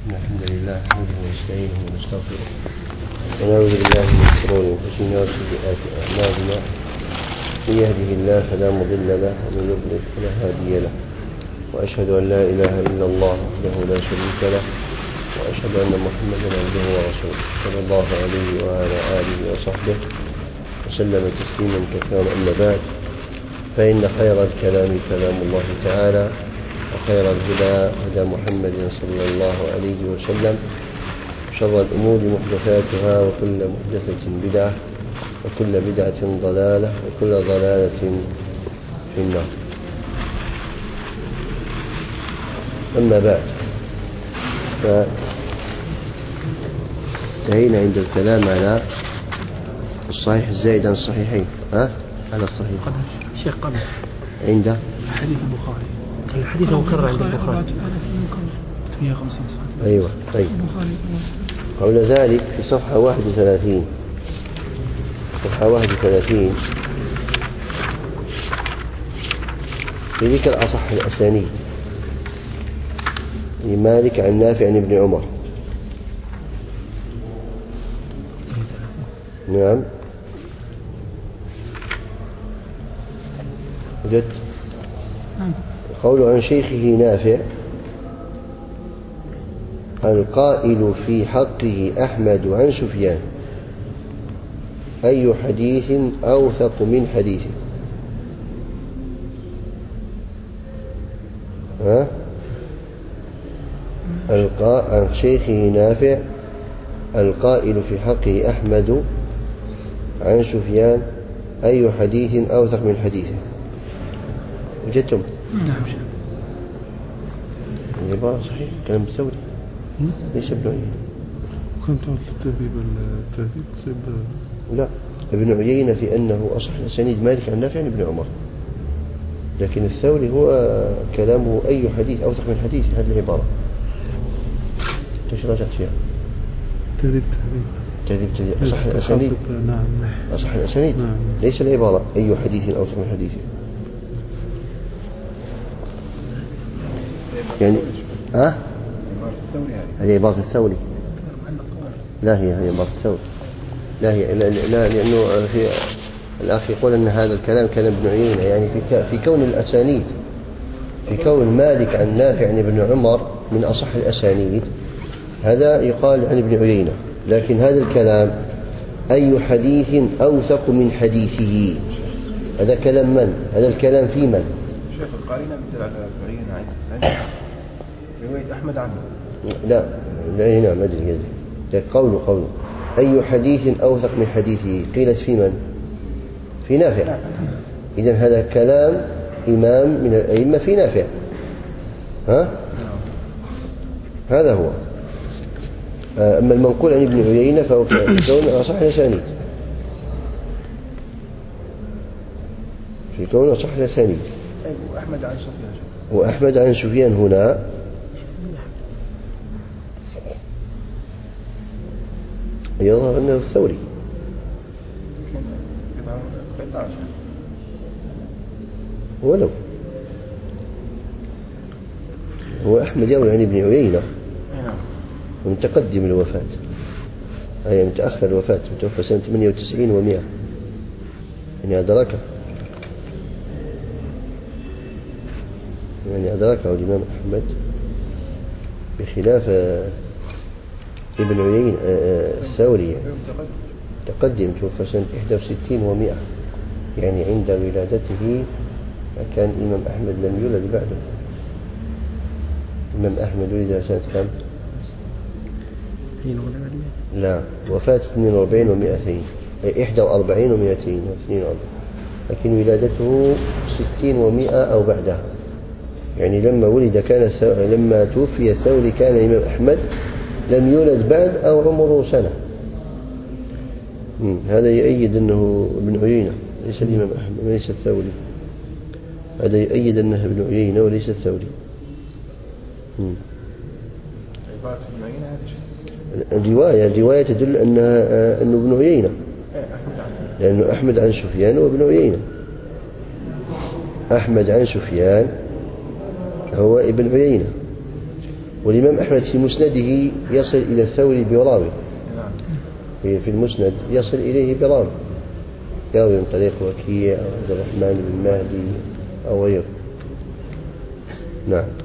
الحمد لله نحمده ونستعينه ونستغفره ونعوذ بالله من شرور انفسنا وسيئات اعمالنا. من يهده الله فلا مضل له ومن يضلل فلا هادي له، واشهد ان لا اله الا الله وحده لا شريك له، واشهد ان محمدا عبده ورسوله صلى الله عليه وعلى اله وصحبه وسلم تسليما كثيرا. اما بعد، فان خير الكلام كلام الله تعالى، وخير الهدى هدى محمد صلى الله عليه وسلم، شر الأمور محدثاتها، وكل محدثة بدعة، وكل بدعة ضلالة، وكل ضلالة في النار. أما بعد، فانتهينا عند الكلام على الصحيح الزائد عن الصحيحين. على الصحيح شيخ قبل عند حديث البخاري، الحديث مكرر عند البخاري 150. أيوة، طيب. قبل ذلك في صفحة 31 في ذكر أصح الأسانيد لمالك عن نافع عن ابن عمر. نعم، وجدت قول عن شيخه نافع: القائل في حقه أحمد عن سفيان، أي حديث أوثق من حديثه؟ عن شيخه نافع: القائل في حقه أحمد عن سفيان، أي حديث أوثق من حديثه؟ وجدتم؟ نعم. العبارة صحيح، كلام الثوري ليس ابن عيينة. كنت التهذيب لا، ابن عيينة في أنه أصح الأسانيد مالك عن نافع عن ابن عمر، لكن الثوري هو كلامه أي حديث أوثق من حديث. هذه العبارة ايش راجعت فيها؟ تهذيب أصح الأسانيد. نعم. أصح الأسانيد. نعم. ليس العبارة أي حديث أوثق من حديثه. يعني هذه عبارة الثوري. لا، هي عبارة الثوري. لا، لأنه في الأخ يقول أن هذا الكلام كلام ابن عيينة، يعني في كون الأسانيد، في كون مالك عن نافع عن ابن عمر من أصح الأسانيد، هذا يقال عن ابن عيينة. لكن هذا الكلام أي حديث أوثق من حديثه، هذا كلام من؟ هذا الكلام في من؟ شيخ القارنة مثل على ابن عيينة رواية أحمد عنه. لا، هنا ما أدري. قوله أي حديث أوثق من حديثه، قيلت في من؟ في نافع. إذن هذا كلام إمام من الأئمة في نافع. هذا هو. أما المنقول عن ابن عيينة فهو كون أصح الأسانيد، في كون أصح الأسانيد. وأحمد عن سفيان هنا يظهر أنه الثوري. ولو هو أحمد يروي عن ابن عيينة ومتقدم الوفاة، أي متأخر الوفاة، متوفى سنة 98 و100، يعني أدركه الإمام أحمد، بخلاف ابن عيينة الثوري، يعني تقدم، توفى سنة 61 و100، يعني عند ولادته كان الإمام أحمد لم يولد بعده. الإمام أحمد ولد سنة كم؟ لا، وفاة 42 و200، أي 41 و242، لكن ولادته 60 و100 أو بعدها. يعني لما ولد لما توفي الثوري كان الإمام أحمد لم يولد بعد أو عمره سنة. هذا يؤيد أنه ابن عيينة ليس الإمام أحمد وليس الثوري. هذا يؤيد أنه ابن عيينة وليس الثوري. الرواية تدل أنه ابن عيينة، لأنه أحمد عن سفيان وابن عيينة. أحمد عن سفيان هو ابن عيينة، والإمام أحمد في مسنده يصل إلى الثوري براوي، في المسند يصل إليه براوي من طريق وكيع أو عبد الرحمن بن مهدي أو غيره. نعم.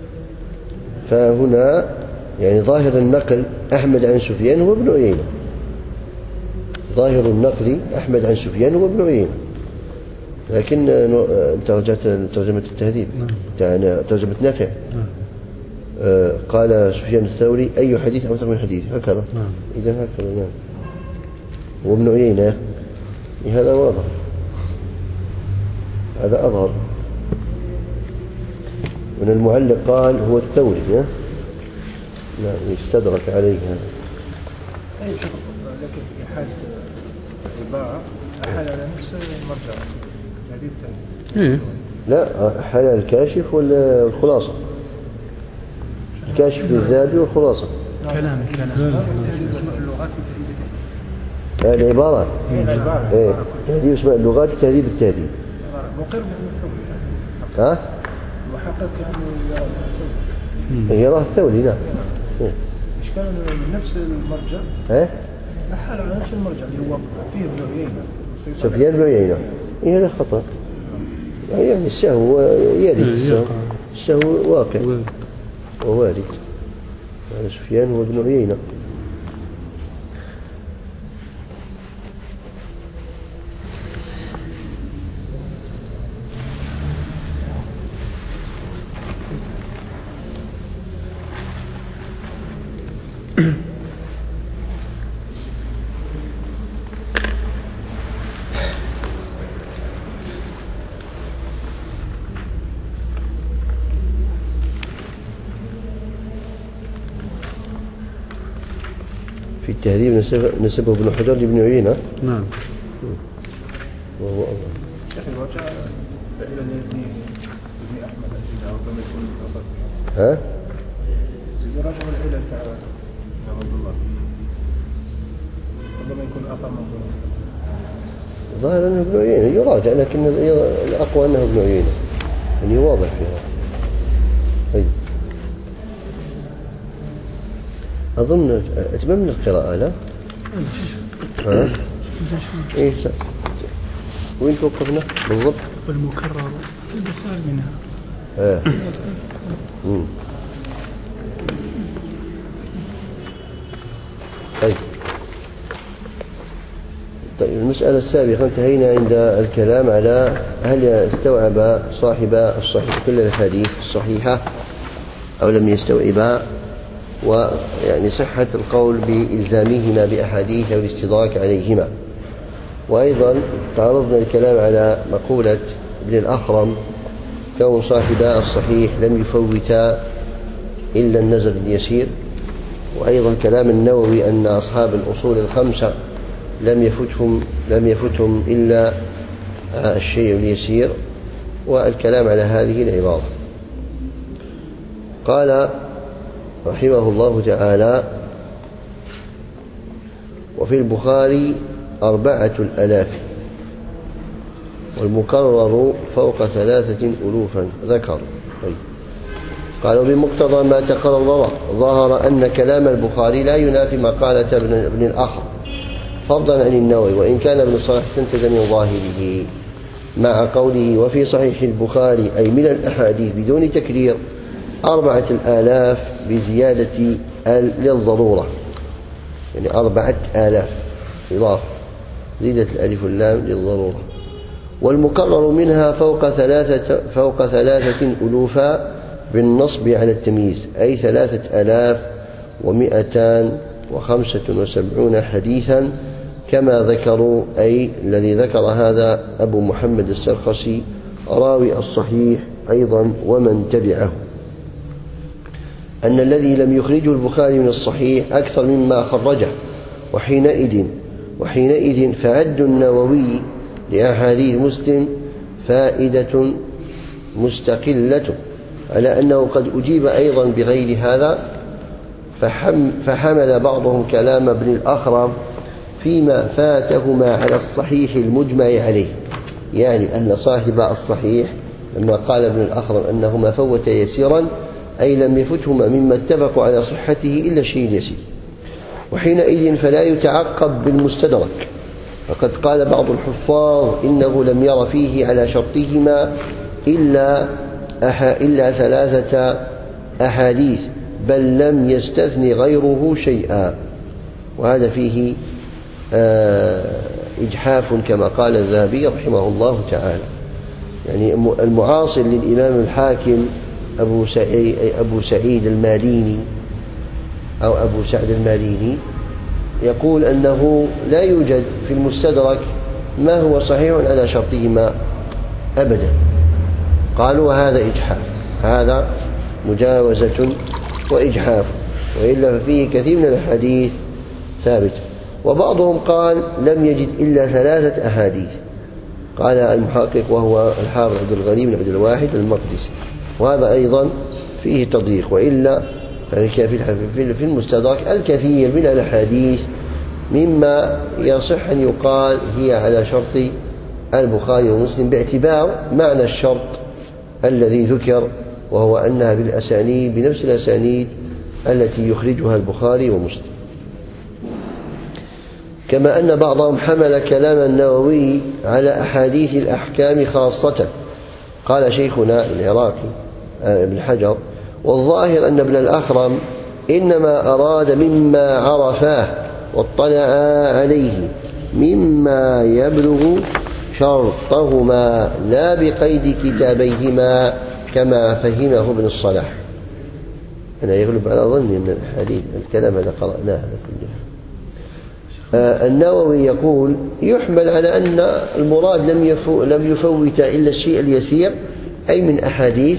فهنا يعني ظاهر النقل أحمد عن سفيان هو ابن عيينة، ظاهر النقل أحمد عن سفيان هو ابن عيينة. لكن أنت رجعت ترجمة التهذيب، ترجمة نافع. قال سفيان الثوري أي حديث أوثق من حديث، هكذا. إذا هكذا نعم. وابن عيينة هذا واضح، هذا أظهر. من المعلق قال هو الثوري. نعم يستدرك عليه هذا. أي شيء، لكن في حالة العبارة أحال على نفس المرجع هذه التانية. لا، حال الكاشف والخلاصة، الكاشف للذهبي والخلاصة. كلام العبارة تهذيب اسماء اللغات وتهذيب التهذيب. مقر بأنه الثوري. محقق كأنه يراه الثوري. نعم. إشكال من نفس المرجع. أحال على نفس المرجع اللي هو فيه ابن عيينة. سفيان بن عيينة. هذا خطأ. يعني السهو يرد، السهو واقع ووارد. هذا سفيان هو ابن عيينة. في التهذيب نسبه ابن حجر لابن عيينة. نعم. وهو الله. لكن الوجه إلى الاثنين ابن أحمد إذا ربما يكون أفضل. إذا رجع العلة تعالى يا عبد الله ربما يكون أثر منظور. ظاهر أنه ابن عيينة يراجع، لكن الأقوى أنه ابن عيينة، يعني واضح فيها. طيب أظن أتممنا القراءة. لا؟ إيه وين توقفنا بالضبط؟ والمكرر البخاري منها. طيب المسألة السابقة انتهينا عند الكلام على هل استوعب صاحب الصحيح كل الحديث الصحيحة أو لم يستوعبها، ويعني صحة القول بإلزامهما بأحاديث أو الاستدراك عليهما. وأيضا تعرضنا الكلام على مقولة ابن الأخرم كون صاحبا الصحيح لم يفوتا إلا النزل اليسير، وأيضا كلام النووي أن أصحاب الأصول الخمسة لم يفتهم إلا الشيء اليسير، والكلام على هذه العبارة. قال رحمه الله تعالى: وفي البخاري 4000 والمكرر فوق 3000 ذكر. قالوا بمقتضى ما تقرر ظهر أن كلام البخاري لا ينافي مقالة ابن الأخر فضلا عن النووي، وإن كان ابن صلاح استنتج من ظاهره مع قوله وفي صحيح البخاري أي من الأحاديث بدون تكرير 4000 بزيادة للضرورة، يعني 4000 إضافة زيدت الألف واللام للضرورة. والمكرر منها فوق 3000 بالنصب على التمييز، أي 3275 حديثا كما ذكروا، أي الذي ذكر هذا أبو محمد السرخسي راوي الصحيح أيضا ومن تبعه، أن الذي لم يخرجه البخاري من الصحيح أكثر مما خرجه، وحينئذ فعد النووي لأحاديث مسلم فائدة مستقلة، على أنه قد أجيب أيضا بغير هذا، فحمل بعضهم كلام ابن الأخرم فيما فاتهما على الصحيح المجمع عليه، يعني أن صاحب الصحيح لما قال ابن الأخرم أنه ما فوت يسيرا أي لم يفتهما مما اتفقوا على صحته إلا الشيء اليسير، وحينئذ فلا يتعقب بالمستدرك. فقد قال بعض الحفاظ إنه لم ير فيه على شرطهما إلا 3 أحاديث، بل لم يستثن غيره شيئا، وهذا فيه إجحاف كما قال الذهبي رحمه الله تعالى. يعني المعاصر للإمام الحاكم أبو سعيد الماليني أو أبو سعد الماليني يقول أنه لا يوجد في المستدرك ما هو صحيح على شرطهما أبدا. قالوا وهذا إجحاف، هذا مجاوزة وإجحاف، وإلا فيه كثير من الحديث ثابت. وبعضهم قال لم يجد إلا 3 أحاديث، قال المحقق وهو الحافظ عبد الغني بن عبد الواحد المقدسي، وهذا أيضا فيه تضييق. وإلا في المستدرك الكثير من الأحاديث مما يصح أن يقال هي على شرط البخاري ومسلم باعتبار معنى الشرط الذي ذكر، وهو أنها بالأسانيد بنفس الأسانيد التي يخرجها البخاري ومسلم. كما أن بعضهم حمل كلام النووي على أحاديث الأحكام خاصة. قال شيخنا العراقي ابن حجر: والظاهر أن ابن الأخرم إنما أراد مما عرفاه واطلعا عليه مما يبلغ شرطهما، لا بقيد كتابيهما كما فهمه ابن الصلاح. أنا يغلب على ظني أن الحديث الكلام هذا قرأناه على كلها. النووي يقول يحمل على أن المراد لم يفوت إلا الشيء اليسير، أي من أحاديث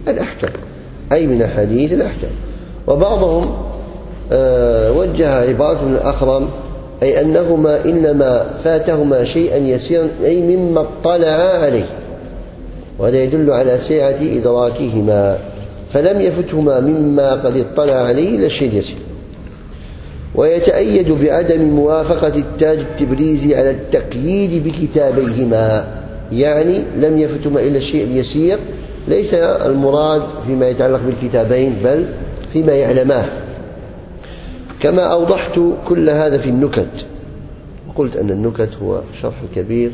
الأحكام، وبعضهم وجه عبارة من الأخرم أي أنهما إنما فاتهما شيئا يسيرا، أي مما اطلع عليه، وهذا يدل على سعة إدراكهما، فلم يفتهما مما قد اطلع عليه إلا الشيء اليسير. ويتأيد بعدم موافقة التاج التبريزي على التقييد بكتابيهما، يعني لم يفتهما إلا الشيء اليسير، ليس المراد فيما يتعلق بالكتابين بل فيما يعلماه. كما أوضحت كل هذا في النكت، وقلت أن النكت هو شرح كبير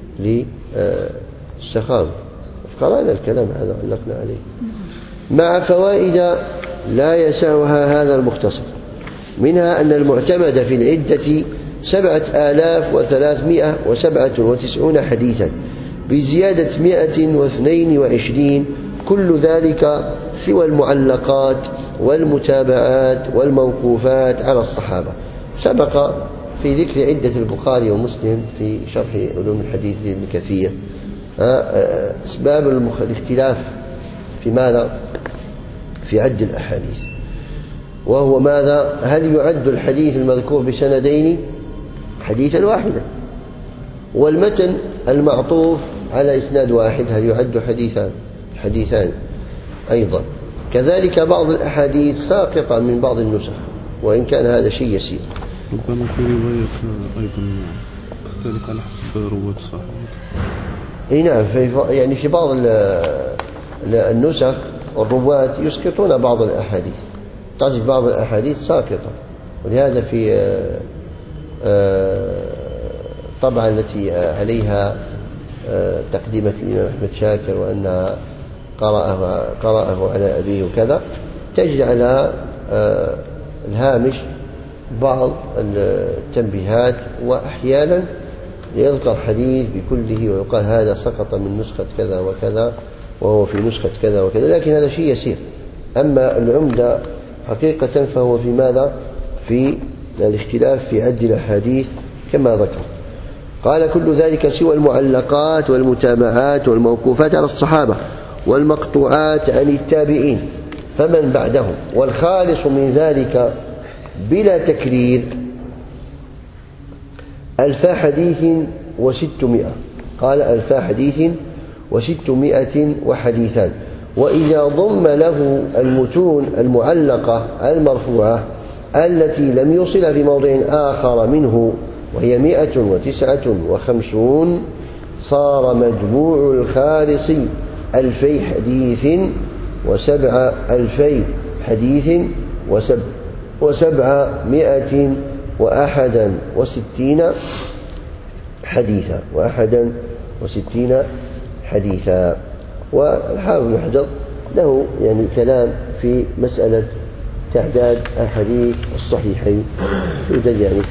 للسخاوي، قرأنا الكلام هذا علقنا عليه، مع فوائد لا يسعها هذا المختصر. منها أن المعتمد في العدة 7397 حديثا بزيادة 122، كل ذلك سوى المعلقات والمتابعات والموقوفات على الصحابة. سبق في ذكر عدة البخاري ومسلم في شرح علوم الحديث لابن كثير أسباب الاختلاف في ماذا؟ في عد الأحاديث، وهو ماذا؟ هل يعد الحديث المذكور بسندين حديثا واحدا، والمتن المعطوف على إسناد واحد هل يعد حديثان أيضا. كذلك بعض الأحاديث ساقطة من بعض النسخ، وإن كان هذا شيء يسير. ربما في رواية أيضا تختلف على حسب رواة الصحابة. اي نعم، يعني في بعض النسخ الرواة يسقطون بعض الأحاديث، تجد بعض الأحاديث ساقطة، ولهذا في طبعا التي عليها تقديمة الإمام أحمد شاكر وأنها قرأه على أبيه وكذا، تجد على الهامش بعض التنبيهات، وأحيانا يذكر حديث بكله ويقال هذا سقط من نسخة كذا وكذا وهو في نسخة كذا وكذا، لكن هذا شيء يسير. أما العمدة حقيقة فهو في ماذا؟ في الاختلاف في عد الأحاديث كما ذكر. قال كل ذلك سوى المعلقات والمتابعات والموقوفات على الصحابة والمقطوعات عن التابعين فمن بعدهم، والخالص من ذلك بلا تكرير 1000 حديث و600. قال 1000 حديث و600 وحديثان. وإذا ضم له المتون المعلقة المرفوعة التي لم يصل في موضع آخر منه وهي 159 صار مجموع الخالص 2000 حديث ألفي حديث 761 حديثا والحافظ بن حجر له يعني كلام في مسألة تعداد أحاديث الصحيحين، يوجد يعني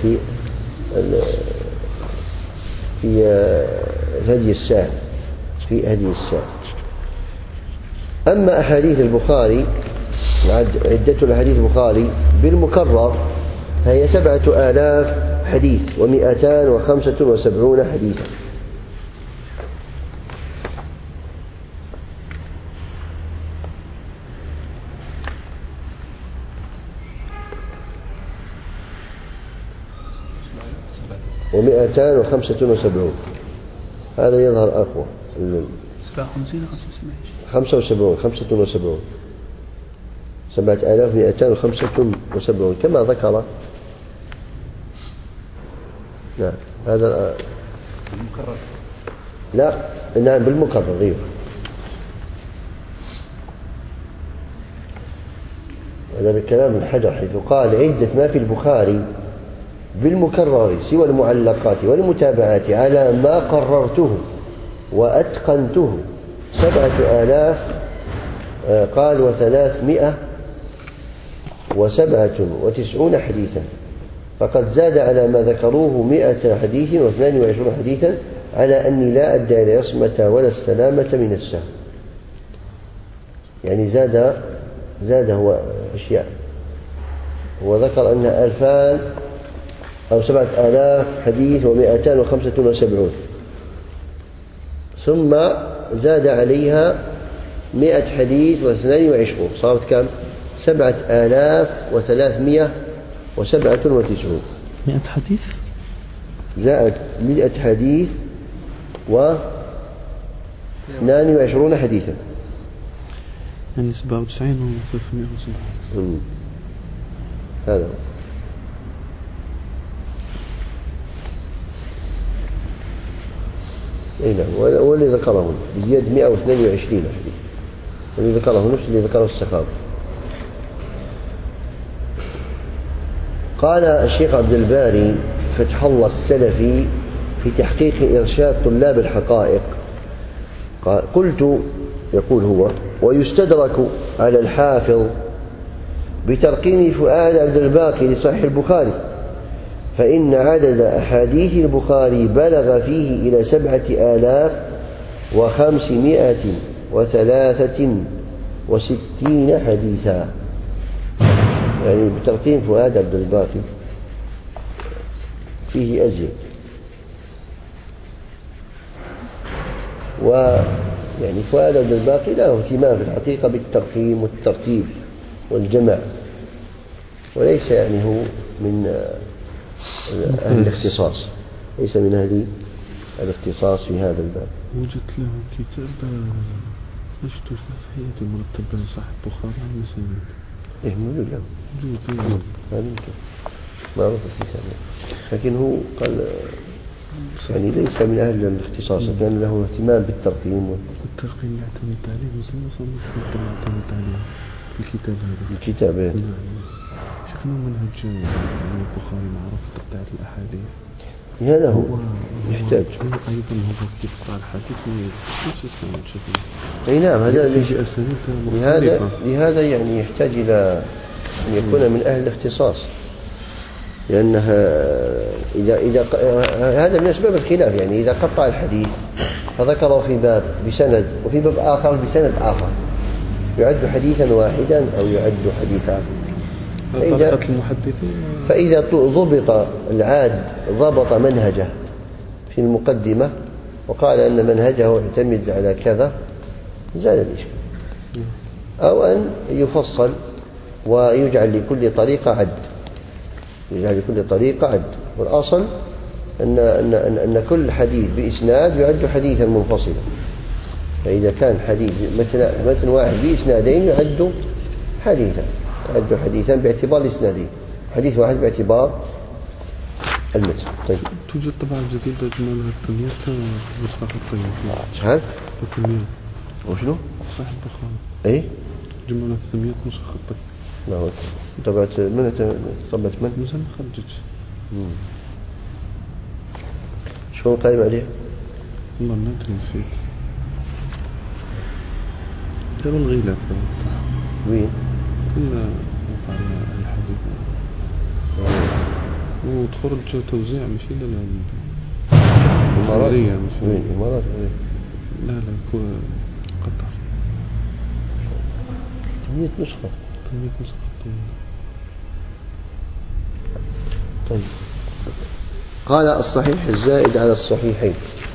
في هدي الساعة. أما أحاديث البخاري، عدة الأحاديث البخاري بالمكرر فهي 7000 حديث و275 حديثا. و275 هذا يظهر أقوى. 75 7275 كما ذكر. نعم هذا المكرر. لا نعم بالمكرر غير. هذا بالكلام الحجر حيث قال عدة ما في البخاري بالمكرر سوى المعلقات والمتابعات على ما قررته وأتقنته 7000 قال و397 حديثا، فقد زاد على ما ذكروه 100 حديث و22 حديثا على أني لا أدعي العصمة ولا السلامة من السهو. يعني زاد هو أشياء، هو ذكر أنها 2000 أو 7000 حديث و275 ثم زاد عليها 100 حديث و22 صارت كم؟ 7397. 100 حديث زائد 100 حديث و22 حديثا، يعني 97 و370. هذا هو. اي نعم، واللي ذكره بزيادة 122 حديث، اللي ذكره نفس اللي ذكره السخاوي. قال الشيخ عبد الباري فتح الله السلفي في تحقيق إرشاد طلاب الحقائق، قلت يقول هو ويستدرك على الحافظ بترقيم فؤاد عبد الباقي لصحيح البخاري، فإن عدد أحاديث البخاري بلغ فيه إلى 7563 حديثا. يعني بترقيم فؤاد عبد الباقي فيه أزيد. ويعني فؤاد عبد الباقي له اهتمام في الحقيقة بالترقيم والترتيب والجمع، وليس يعني هو من أهل الاختصاص، ليس من أهل الاختصاص في هذا الباب. وجدت له كتاب نشته تحية المرتبة صحيح البخاري عن مسلم. إيه موجود له. موجود. هذا يمكن معروف الكتاب، لكن هو قال يعني ليس من أهل الاختصاص، كان له اهتمام بالترقيم الترقيم يعتمد عليه مسلم يعتمد عليه في الكتاب هذا. الكتاب هذا. شكله منهج البخاري معروف بتاع الأحاديث. هذا هو يحتاج. أيضا هو كيف قال الحديث مش السند شكله. أي نعم، هذا لهذا يعني يحتاج إلى أن يكون من أهل الاختصاص، لأنها إذا هذا من أسباب الخلاف. يعني إذا قطع الحديث فذكره في باب بسند وفي باب آخر بسند آخر، يعد حديثا واحدا أو يعد حديثا. فإذا ضبط العاد ضبط منهجه في المقدمة وقال أن منهجه يعتمد على كذا زال الإشكال، أو أن يفصل ويجعل لكل طريقة عد. والأصل أن كل حديث بإسناد يعد حديثا منفصلا، فإذا كان حديث مثل واحد بإسنادين يعد حديثا باعتبار الإسنادين، حديث واحد باعتبار المتن. طيب توجد طبعا جديدة جمالها 800 مصباح الطيب. شحال؟ 800. وشنو؟ صحيح البخاري. ايه جمعنا 800 نسخة خطك. ما هو طبعت من؟ مثلا خرجت. شلون قايم عليه؟ والله ما أدري نسيت. قبل غيلة وين؟ كنا وقع الحديث. وتخرج توزيع مش إلا الإمارات. مش وين الإمارات وين؟ لا قطر. 800 نسخة. 800 نسخة. طيب. قال الصحيح الزائد على الصحيحين.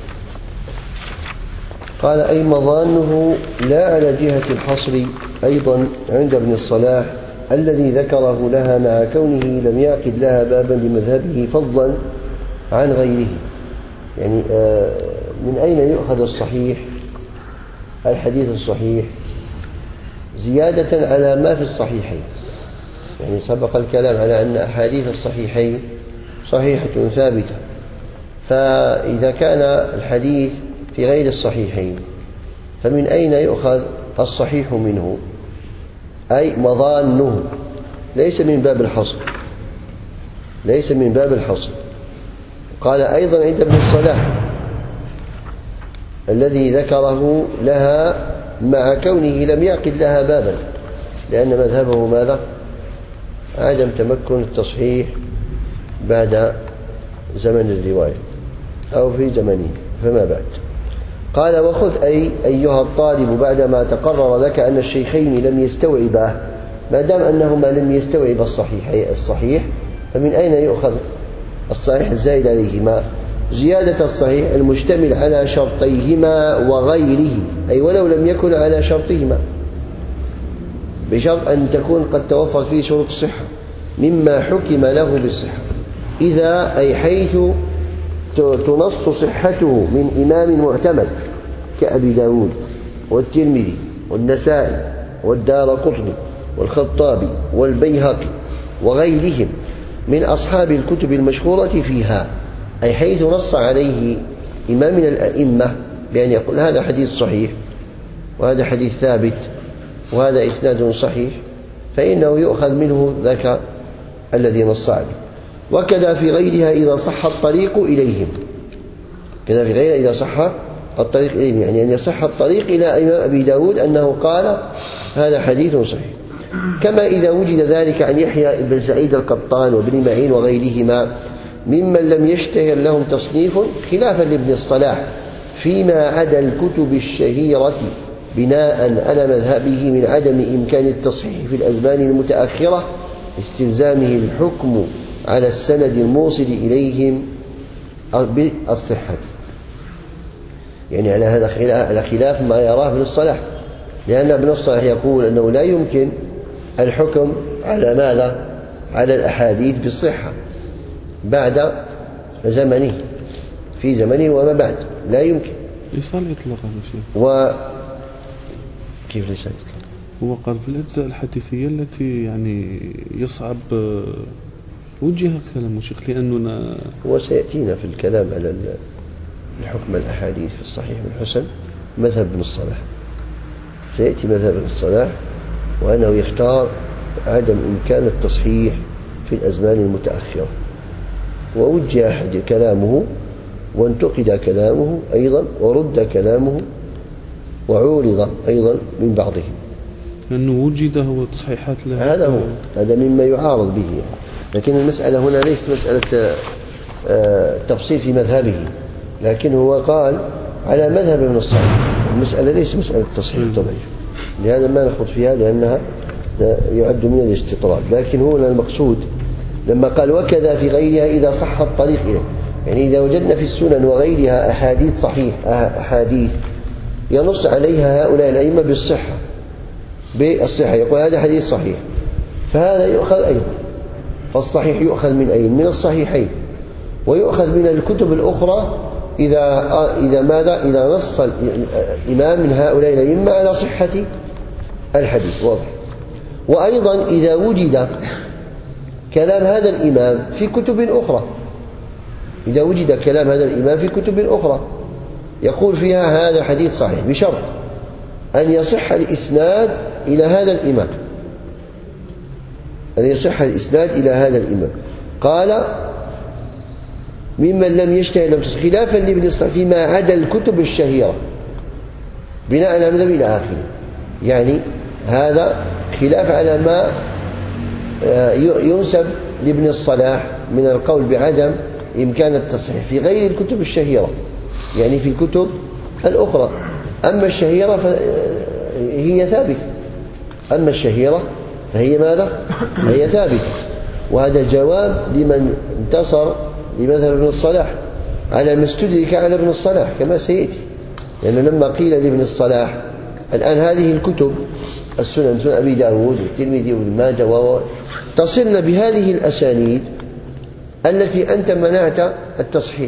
قال أي مظانه لا على جهة الحصر أيضا عند ابن الصلاح الذي ذكره لها مع كونه لم يعقد لها بابا لمذهبه فضلا عن غيره. يعني من أين يؤخذ الصحيح الحديث الصحيح زيادة على ما في الصحيحين. يعني سبق الكلام على أن أحاديث الصحيحين صحيحة ثابتة، فإذا كان الحديث في غير الصحيحين فمن أين يؤخذ الصحيح منه؟ أي مظانه، ليس من باب الحصر، ليس من باب الحصر. قال أيضا عند ابن الصلاح الذي ذكره لها مع كونه لم يعقد لها بابا، لأن مذهبه ماذا؟ عدم تمكن التصحيح بعد زمن الرواية أو في زمنه فما بعد. قال وخذ أي أيها الطالب بعدما تقرر لك أن الشيخين لم يستوعبا، ما دام أنهما لم يستوعب الصحيح فمن أين يؤخذ الصحيح الزائد عليهما؟ زيادة الصحيح المشتمل على شرطيهما وغيره، أي ولو لم يكن على شرطهما، بشرط أن تكون قد توفر فيه شروط الصحة مما حكم له بالصحة، إذا أي حيث تنص صحته من إمام معتمد كأبي داود والترمذي والنسائي والدارقطني والخطابي والبيهقي وغيرهم من أصحاب الكتب المشهورة فيها، أي حيث نص عليه إمام من الأئمة بأن يقول هذا حديث صحيح وهذا حديث ثابت وهذا إسناد صحيح، فإنه يؤخذ منه ذاك الذي نص عليه. وكذا في غيرها إذا صح الطريق إليهم، كذا في غيرها إذا صح الطريق إليهم، يعني أن يصح الطريق إلى إمام أبي داود أنه قال هذا حديث صحيح. كما إذا وجد ذلك عن يحيى بن سعيد القطان وابن معين وغيرهما ممن لم يشتهر لهم تصنيف خلافا لابن الصلاح فيما عدا الكتب الشهيرة بناء على مذهبه من عدم إمكان التصحيح في الأزمان المتأخرة استلزامه الحكم على السند الموصل إليهم بالصحة، يعني على هذا على خلاف ما يراه ابن الصلاح، لأن ابن الصلاح يقول أنه لا يمكن الحكم على ماذا؟ على الأحاديث بالصحة بعد زمنه، في زمنه وما بعد لا يمكن. ليس الإطلاق هذا شيء. كيف ليس الإطلاق؟ هو قال في الأجزاء الحديثية التي يعني يصعب وجه كلام الشيخ، لأننا هو سيأتينا في الكلام على الحكم الأحاديث في الصحيح والحسن مذهب ابن الصلاح، سيأتي مذهب ابن الصلاح وأنه يختار عدم إمكان التصحيح في الأزمان المتأخرة، ووجه كلامه وانتقد كلامه أيضا ورد كلامه وعورض أيضا من بعضهم، لأنه وجد هو تصحيحات له، هذا هو، هذا مما يعارض به يعني. لكن المسألة هنا ليست مسألة تفصيل في مذهبه، لكن هو قال على مذهب ابن الصلاح، المسألة ليس مسألة تصحيح التضعيف، لهذا ما نخوض فيها لأنها يعد من الاستطراد. لكن هو المقصود لما قال وكذا في غيرها إذا صح الطريق إليه، يعني إذا وجدنا في السنن وغيرها أحاديث صحيح، أحاديث ينص عليها هؤلاء الأئمة بالصحة، يقول هذا حديث صحيح، فهذا يؤخذ أيضا. فالصحيح يؤخذ من أين؟ من الصحيحين، ويؤخذ من الكتب الأخرى إذا ماذا؟ إذا نص الإمام من هؤلاء الأئمة على صحة الحديث، واضح. وأيضا إذا وجد كلام هذا الإمام في كتب أخرى، إذا وجد كلام هذا الإمام في كتب أخرى يقول فيها هذا حديث صحيح، بشرط أن يصح الإسناد إلى هذا الإمام، أن يصح الإسناد إلى هذا الإمام. قال ممن لم يجتهد خلافا لابن الصلاح فيما عدا الكتب الشهيرة بناء على مذهب إلى آخره. يعني هذا خلاف على ما ينسب لابن الصلاح من القول بعدم إمكان التصحيح في غير الكتب الشهيرة، يعني في الكتب الأخرى. أما الشهيرة فهي ثابتة، أما الشهيرة فهي ماذا؟ هي ثابتة. وهذا جواب لمن انتصر لمذهب ابن الصلاح على ما استدرك على ابن الصلاح كما سيأتي. لأنه لما قيل لابن الصلاح الآن هذه الكتب السنن، سنن أبي داود والترمذي وابن ماجه تصلنا بهذه الأسانيد التي أنت منعت التصحيح،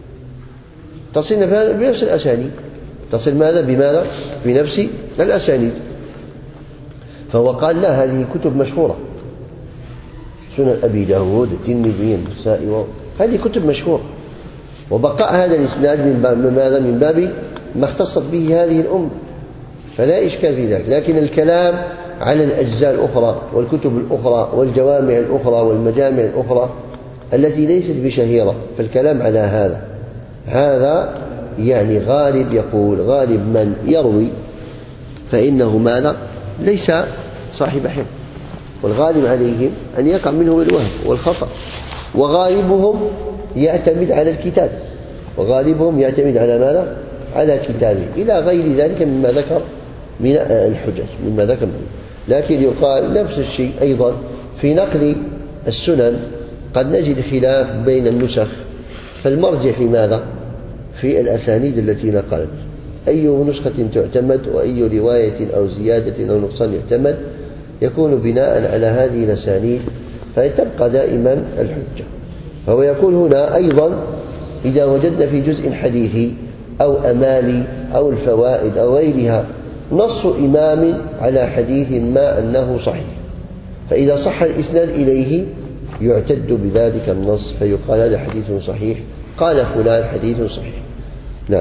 تصلنا بنفس الأسانيد، تصل ماذا بماذا؟ بنفس الأسانيد. فهو قال لا، هذه كتب مشهورة، سنن أبي داود الترمذي النسائي، هذه كتب مشهورة، وبقاء هذا الإسناد من باب ما اختصت به هذه الأمة، فلا إشكال في ذلك. لكن الكلام على الأجزاء الأخرى والكتب الأخرى والجوامع الأخرى والمجامع الأخرى التي ليست بشهيرة، فالكلام على هذا يعني غالب، يقول غالب من يروي فإنه ماذا؟ ليس صاحب حفظ، والغالب عليهم أن يقع منهم الوهم والخطأ، وغالبهم يعتمد على الكتاب، وغالبهم يعتمد على ماذا؟ على كتابه، إلى غير ذلك مما ذكر من الحجج، مما ذكر منه. لكن يقال نفس الشيء أيضا في نقل السنن، قد نجد خلاف بين النسخ، فالمرجح لماذا؟ في الأسانيد التي نقلت، أي نسخة تعتمد وأي رواية أو زيادة أو نقصان يعتمد، يكون بناء على هذه الأسانيد، فتبقى دائما الحجة. فهو يقول هنا أيضا إذا وجدنا في جزء حديثي أو أمالي أو الفوائد أو غيرها نص إمام على حديث ما أنه صحيح، فإذا صح الإسناد إليه يعتد بذلك النص، فيقال هذا حديث صحيح، قال فلان حديث صحيح. نعم.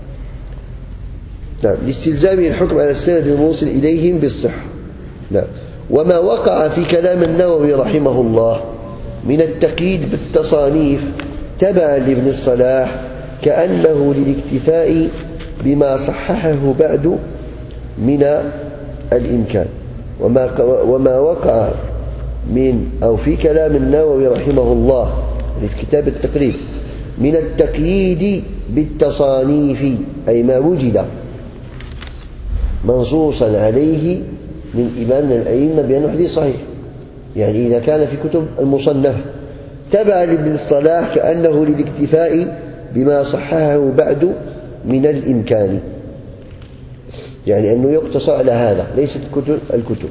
لاستلزام الحكم على السند الموصل إليهم بالصحة. نعم. وما وقع في كلام النووي رحمه الله من التقييد بالتصانيف تبعا لابن الصلاح كأنه للاكتفاء بما صححه بعد من الإمكان. وما وقع من أو في كلام النووي رحمه الله في كتاب التقريب من التقييد بالتصانيف، أي ما وجد منصوصا عليه من إمام الأئمة بأنه حديث صحيح، يعني إذا كان في كتب المصنفة تبع لابن الصلاح كأنه للاكتفاء بما صححه بعد من الإمكان، يعني أنه يقتصر على هذا، ليست الكتب.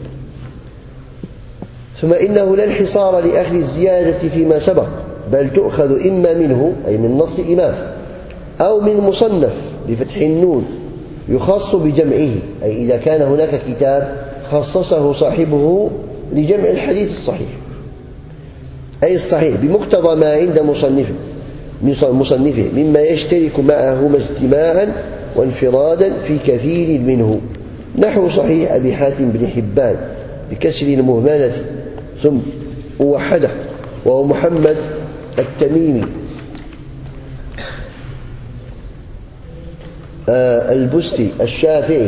ثم إنه لا انحصار لأخذ الزيادة فيما سبق، بل تؤخذ إما منه أي من نص إمام أو من مصنف بفتح النون يخص بجمعه، أي إذا كان هناك كتاب خصصه صاحبه لجمع الحديث الصحيح، أي الصحيح بمقتضى ما عند مصنفه مما يشترك معهما اجتماعا وانفرادا في كثير منه، نحو صحيح أبي حاتم بن حبان بكسر المهملة ثم وحده، وهو محمد التميمي البستي الشافعي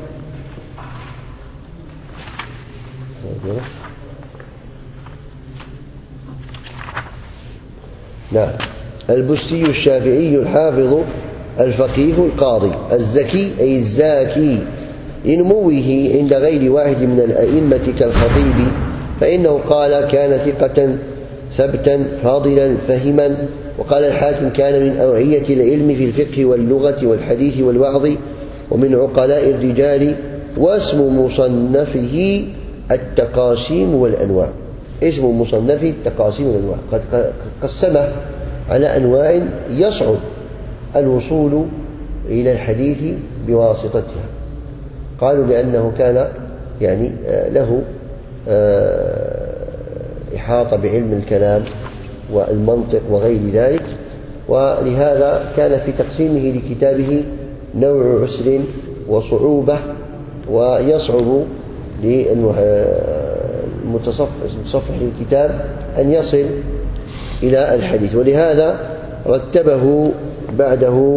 نعم البستي الشافعي الحافظ الفقيه القاضي الزكي أي الزاكي لنموه عند غير واحد من الأئمة كالخطيب، فإنه قال كان ثقة ثبتا فاضلا فهما. وقال الحاكم كان من أوعية العلم في الفقه واللغة والحديث والوعظ ومن عقلاء الرجال، واسم مصنفه التقاسيم والأنواع، اسم مصنفه التقاسيم والأنواع، قد قسمه على أنواع يصعب الوصول إلى الحديث بواسطتها. قالوا لأنه كان يعني له إحاطة بعلم الكلام والمنطق وغير ذلك، ولهذا كان في تقسيمه لكتابه نوع عسر وصعوبة، ويصعب للمتصفح الكتاب أن يصل إلى الحديث. ولهذا رتبه بعده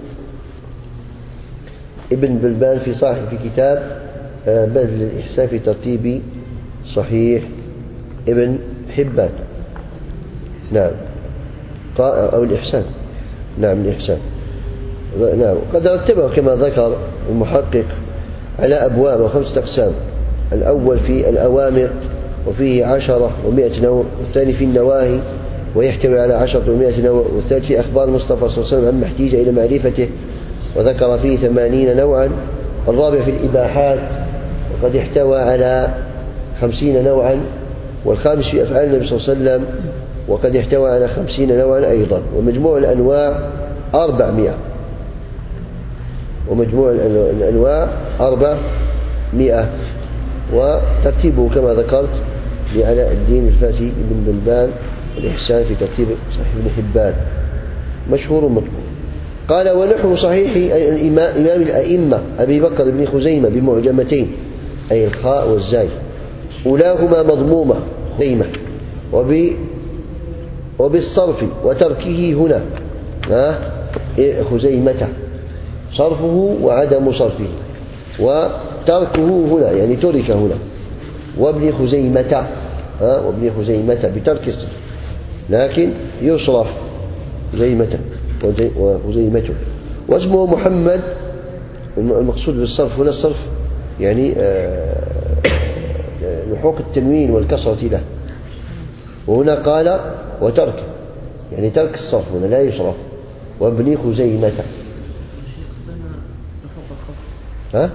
ابن بلبان في كتاب بذل الإحسان في ترتيب صحيح ابن حبان. نعم، أو الإحسان. نعم، الإحسان. نعم، قد رتبه كما ذكر المحقق على أبواب و5 أقسام. الأول في الأوامر وفيه 10 و100 نوع، والثاني في النواهي ويحتوي على 10 و100 نوع، والثالث في أخبار المصطفى صلى الله عليه وسلم عما احتيج إلى معرفته وذكر فيه 80 نوعا. الرابع في الإباحات وقد احتوى على 50 نوعا. والخامس في أفعال النبي صلى الله عليه وسلم وقد احتوى على 50 نوعا أيضا. ومجموع الأنواع 400. ومجموع الأنواع 400. وترتيبه كما ذكرت لعلاء الدين الفاسي بن بلبان الإحسان في ترتيب صحيح ابن حبان، مشهور مطلوب. قال: ونحو صحيح إمام الأئمة أبي بكر بن خزيمة بمعجمتين، أي الخاء والزاي، أولاهما مضمومة خزيمة، وبالصرف وتركه هنا خزيمة، صرفه وعدم صرفه، وتركه هنا يعني ترك هنا، وابن خزيمة وابن خزيمة بترك الصرف، لكن يصرف خزيمة وخزيمة. واسمه محمد. المقصود بالصرف هنا الصرف يعني لحوق التنوين والكسرة له. وهنا قال وترك يعني ترك الصرف هنا لا يصرف. وابن خزيمة. ها؟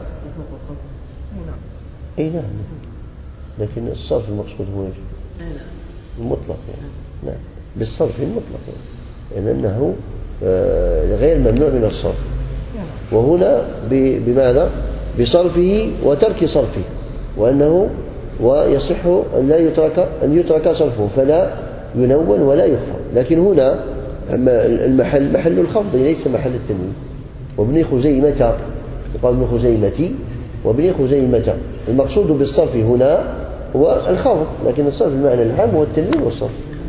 اي نعم، لكن الصرف المقصود هو المطلق يعني. نعم، بالصرف المطلق يعني أنه غير ممنوع من الصرف. وهنا بماذا؟ بصرفه وترك صرفه، وأنه ويصح أن يترك صرفه فلا ينون ولا يخفض. لكن هنا المحل محل الخفض ليس محل التنوين. وابن خزيمة يقال ابن خزيمة وابن خزيمة. المقصود بالصرف هنا هو الخفض، لكن الصرف المعنى العام هو التنوين والصرف.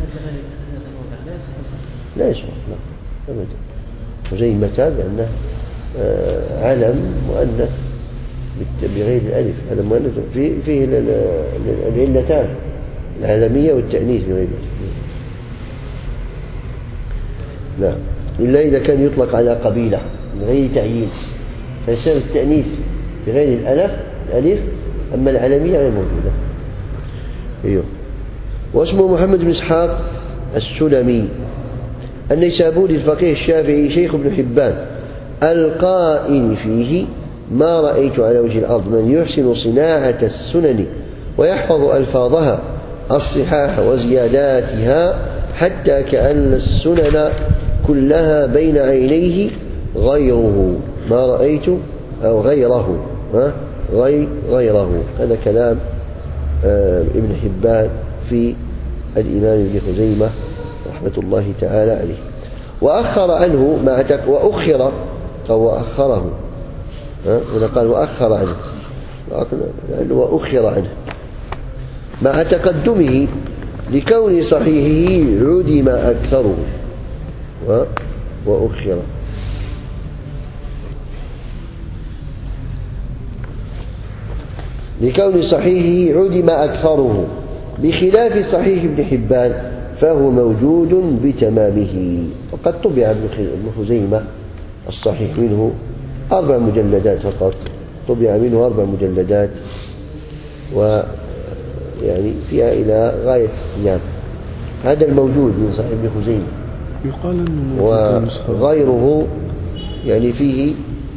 لا يصرف، لا أبدا. خزيمة لأنه علم مؤنث بغير الألف، علم مؤنث فيه العلتان العالمية والتأنيث بغير الألف. نعم، إلا إذا كان يطلق على قبيلة بغير تعيين فيصير التأنيث بغير الألف، أما العالمية غير موجودة. أيوه. واسمه محمد بن إسحاق السلمي النيسابوري الفقيه الشافعي شيخ ابن حبان القائل فيه: ما رأيت على وجه الأرض من يحسن صناعة السنن ويحفظ ألفاظها الصحاح وزياداتها حتى كأن السنن كلها بين عينيه غيره. ما رأيت أو غيره غيره. هذا كلام ابن حبان في الإمام ابن خزيمة رحمة الله تعالى عليه. وأخر عنه وأخر أو وأخره، هنا قال وأخر عنه وأخر عنه مع تقدمه لكون صحيحه عدم أكثره. وأخر لكون صحيحه عدم أكثره، بخلاف صحيح ابن حبان فهو موجود بتمامه. وقد طبع ابن خزيمة الصحيح منه 4 مجلدات فقط، طبع منه 4 مجلدات، ويعني فيها إلى غاية الصيام. هذا الموجود من صحيح ابن خزيمة. يقال أنه وغيره يعني فيه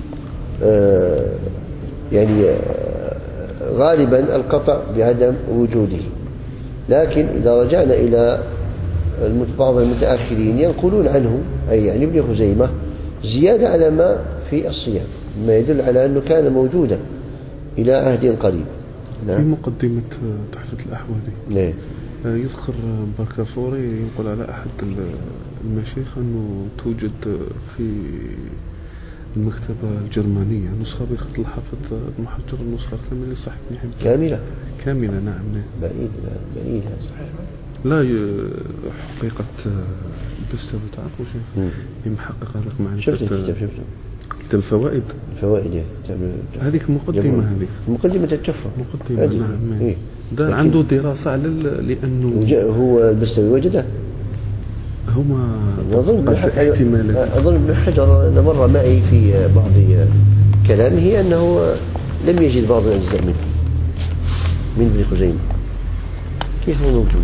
يعني غالبا القطع بعدم وجوده. لكن إذا رجعنا إلى بعض المتأخرين ينقلون عنه أي يعني ابن خزيمة زيادة على ما في الصيام، ما يدل على أنه كان موجودا إلى عهد قريب. في مقدمة تحفة الأحوذي نعم يذكر بكافوري ينقل على أحد المشايخ أنه توجد في المكتبة الجرمانية نسخة بخط الحافظ ابن حجر، النسخة اللي صحيح ابن حبان كاملة. نعم بعيد صحيح. لا حقيقة بستوي تعرفوا شيء هي محققة لك مع شفت الفوائد هذيك مقدمة، هذيك مقدمة التحفة مقدمة. نعم ده عنده دراسة على لأنه هو البستوي وجده هما أظن ابن حجر أن مر معي في بعض كلامه أنه لم يجد بعض الأجزاء منه من ابن خزيمة. كيف هو موجود؟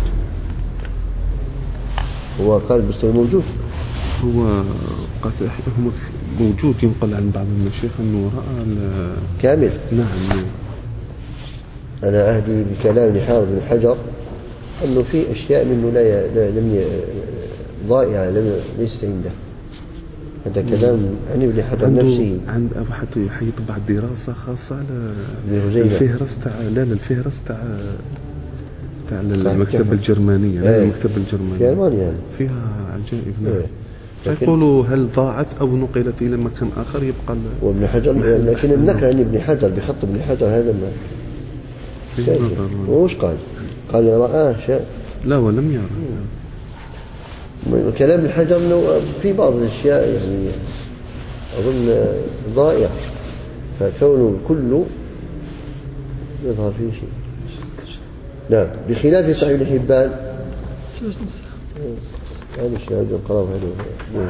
هو قال البستوي موجود، هو موجود ينقل عن بعض المشايخ أنه رأى كامل. نعم أنا أهدي بكلام لحافظ بن حجر أنه في أشياء منه لم ضائعة ليست عنده. هذا كلام عن ابن حجر نفسه. عند أبو حتى يطبع دراسة خاصة على الفهرس تاع المكتبة الجرمانية. المكتبة الجرمانية يعني فيها عجائب. يقولوا هل ضاعت أو نقلت إلى مكان آخر يبقى وابن حجر، لكن النقل عن ابن حجر بخط ابن حجر هذا ما وش قال رآه شيء لا ولم يرى. كلام ابن حجر انه في بعض الاشياء يعني اظن ضائع، فكونه كله يظهر فيه شيء. نعم بخلاف صحيح ابن حبان هذا الشيء هذا القرار هذا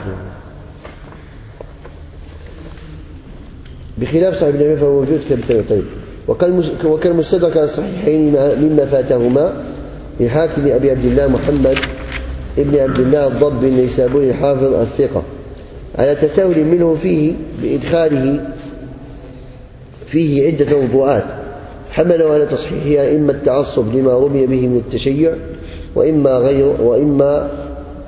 بخلاف صحيح ابن حبان فهو موجود كالمتواتر. وكالمستدرك على الصحيحين مما فاتهما لحاكم أبي عبد الله محمد ابن عبد الله الضبي النيسابوري الحافظ الثقة على تساهل منه فيه بإدخاله فيه عدة موضوعات حملوا على تصحيحها إما التعصب لما رمي به من التشيع وإما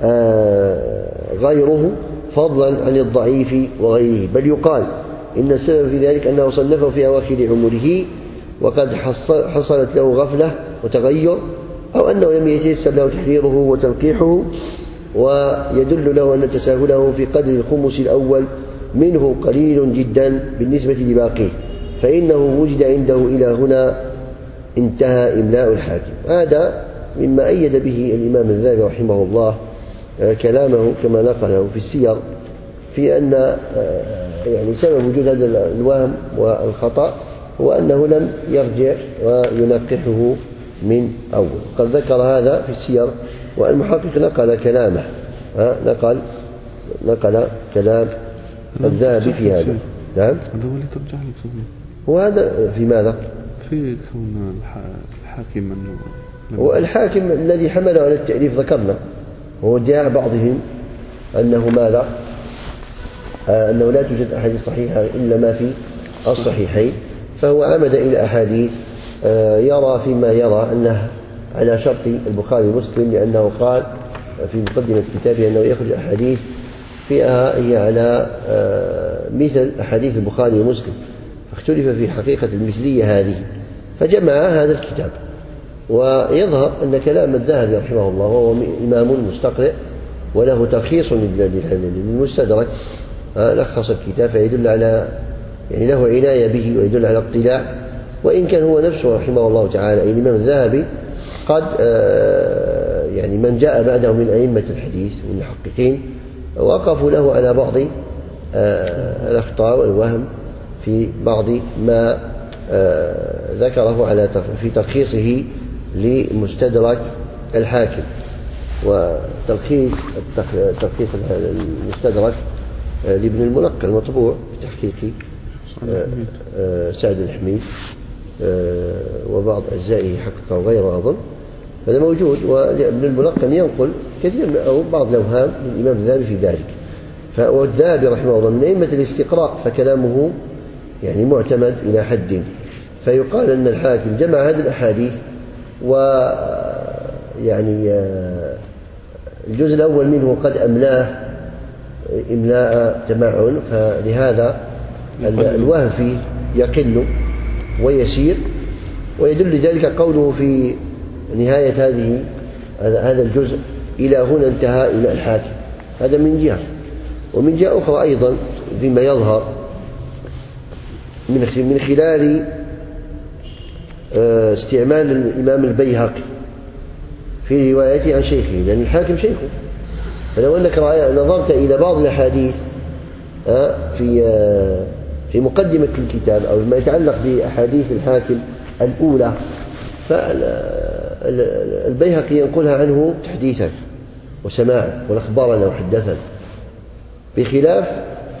غيره فضلا عن الضعيف وغيره. بل يقال إن السبب في ذلك أنه صنفه في أواخر عمره وقد حصلت له غفلة وتغير، أو أنه لم يتيسر له تحريره وتنقيحه. ويدل له أن تساهله في قدر الخمس الأول منه قليل جدا بالنسبة لباقيه، فإنه وجد عنده إلى هنا انتهى إملاء الحاكم. هذا مما أيد به الإمام الذهبي رحمه الله كلامه كما نقله في السير في أن يعني سبب وجود هذا الوهم والخطأ هو أنه لم يرجع وينقحه من أول. قد ذكر هذا في السير، والمحقق نقل كلامه نقل كلام الذهبي في هذا. نعم هذا هو اللي ترجع له. وهذا في ماذا؟ في كون الحاكم والحاكم الذي حمله على التأليف ذكرنا، هو ادعاء بعضهم أنه ماذا؟ أنه لا توجد أحاديث صحيحة إلا ما في الصحيحين، فهو عمد إلى أحاديث يرى فيما يرى أنه على شرط البخاري ومسلم، لأنه قال في مقدمة كتابه أنه يخرج أحاديث فيها هي على مثل أحاديث البخاري ومسلم، فاختلف في حقيقة المثلية هذه فجمع هذا الكتاب. ويظهر أن كلام الذهبي رحمه الله وهو إمام مستقرئ وله تلخيص للمستدرك، لخص الكتاب فيدل على يعني له عناية به ويدل على اطلاع، وإن كان هو نفسه رحمه الله تعالى الإمام الذهبي قد يعني من جاء بعده من أئمة الحديث والمحققين وقفوا له على بعض الأخطاء والوهم في بعض ما ذكره في تلخيصه لمستدرك الحاكم. وتلخيص المستدرك لابن الملقن مطبوع بتحقيق سعد الحميد وبعض أجزائه حققه وغيره أظن، هذا موجود. وابن الملقن ينقل كثير أو بعض الأوهام للإمام الذهبي في ذلك. والذهبي رحمه الله من أئمة الاستقراء فكلامه يعني معتمد إلى حد، فيقال أن الحاكم جمع هذه الأحاديث ويعني الجزء الأول منه قد أملاه إملاء تمعن، فلهذا الوهم فيه يقل ويسير. ويدل لذلك قوله في نهاية هذا الجزء إلى هنا انتهى إلى الحاكم، هذا من جهة. ومن جهة أخرى أيضا فيما يظهر من خلال استعمال الإمام البيهقي في روايته عن شيخه، لأن الحاكم شيخه. فلو أنك نظرت إلى بعض الأحاديث في مقدمة الكتاب أو ما يتعلق بأحاديث الحاكم الأولى، فالبيهقي ينقلها عنه تحديثا وسماعا والأخبار لو حدثا، بخلاف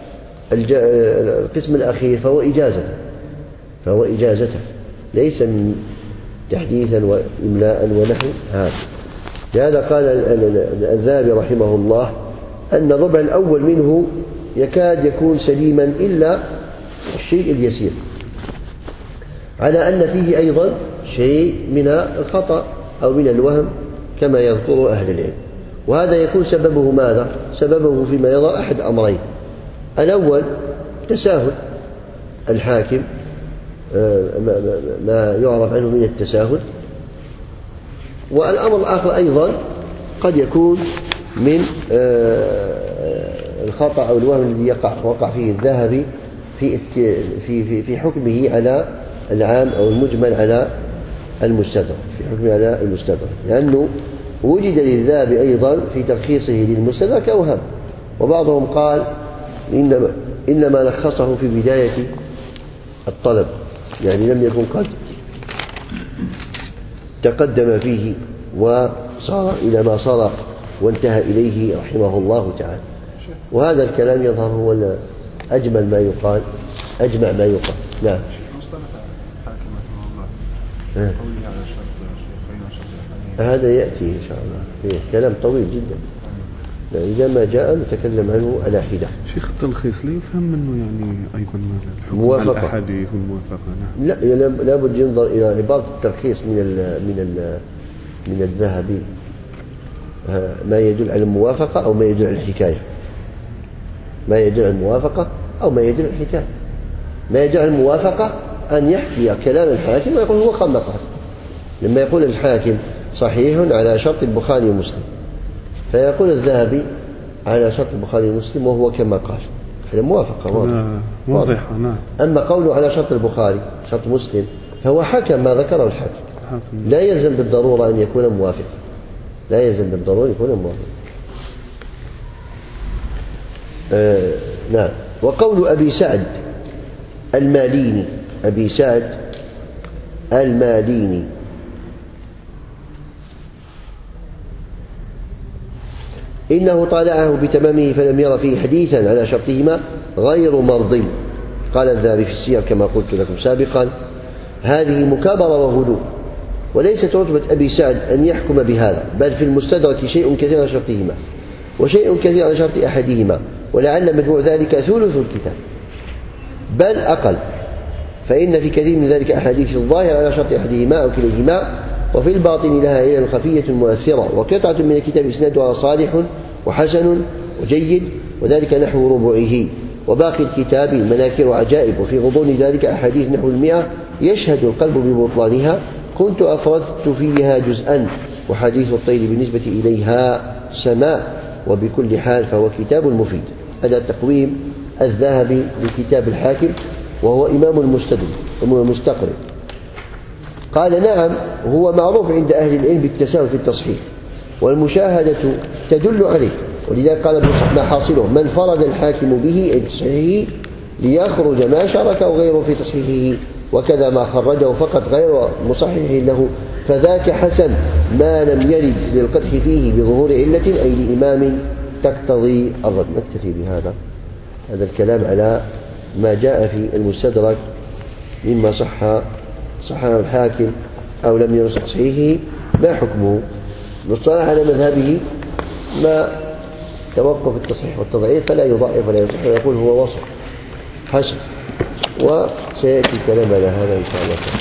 القسم الأخير فهو إجازة ليس من تحديثا وإملاء ونحو هذا. لهذا قال الذهبي رحمه الله أن الربع الأول منه يكاد يكون سليما إلا الشيء اليسير، على أن فيه أيضا شيء من الخطأ أو من الوهم كما يذكر أهل العلم. وهذا يكون سببه ماذا؟ سببه فيما يرى أحد أمرين: الأول تساهل الحاكم، ما يعرف عنه من التساهل. والأمر الآخر أيضا قد يكون من الخطأ أو الوهم الذي وقع فيه الذهبي في حكمه على العام أو المجمل على المستدرك، لأنه وجد للذهبي أيضا في تلخيصه للمستدرك أوهام، وبعضهم قال إنما لخصه في بداية الطلب، يعني لم يكن قد تقدم فيه وصار إلى ما صار وانتهى إليه رحمه الله تعالى. وهذا الكلام يظهر هو أجمع ما يقال. نعم. هذا يأتي إن شاء الله فيه كلام طويل جدا، إذا ما جاء نتكلم عنه على حدة. شيخ التلخيص لي يفهم منه يعني أيضا الحكم موافقة على الأحاديث والموافقة. نعم. لا بد ينظر إلى عبارة التلخيص من الذهبي، ما يدل على الموافقة أو ما يدل على الحكاية، ما يدل على الموافقة أو ما يدل على الحكاية. ما يدل على الموافقة أن يحكي كلام الحاكم ويقول هو كما قال. لما يقول الحاكم صحيح على شرط البخاري ومسلم، فيقول الذهبي على شرط البخاري ومسلم وهو كما قال، هذا موافقة واضحة. نعم. أما قوله على شرط البخاري شرط مسلم فهو حكم ما ذكره الحاكم، لا يلزم بالضرورة أن يكون موافق، نعم. وقول أبي سعد الماليني إنه طالعه بتمامه فلم ير فيه حديثا على شرطهما غير مرضي. قال الذهبي في السير كما قلت لكم سابقا: هذه مكابرة وغلو، وليست رتبة أبي سعد أن يحكم بهذا، بل في المستدرك شيء كثير على شرطهما وشيء كثير على شرط أحدهما، ولعل مجموع ذلك ثلث الكتاب بل أقل، فإن في كثير من ذلك أحاديث الظاهر على شرط أحدهما أو كليهما، وفي الباطن لها علل خفية مؤثرة، وقطعة من الكتاب إسنادها صالح وحسن وجيد، وذلك نحو ربعه، وباقي الكتاب مناكر وعجائب، وفي غضون ذلك أحاديث نحو 100 يشهد القلب ببطلانها، كنت أفردت فيها جزءا، وحديث الطير بالنسبة إليها سماء، وبكل حال فهو كتاب مفيد. هذا تقويم الذهبي لكتاب الحاكم، وهو إمام المستقرئ. قال: نعم، هو معروف عند أهل العلم بالتساهل في التصحيح، والمشاهدة تدل عليه، ولذلك قال ابن ما حاصله: من فرد الحاكم به أي بتصحيحه ليخرج ما شاركه غيره في تصحيحه، وكذا ما خرجه فقط غير مصحح له، فذاك حسن ما لم يرد للقدح فيه بظهور علة أي لإمام تقتضي الرد. نكتفي بهذا الكلام على ما جاء في المستدرك مما صححه الحاكم أو لم ينصح تصحيحه، ما حكمه؟ نصطلح على مذهبه ما توقف التصحيح والتضعيف فلا يضعف ولا يصح، ويقول هو وصف حسن، وسيأتي الكلام على هذا إن شاء الله تعالى.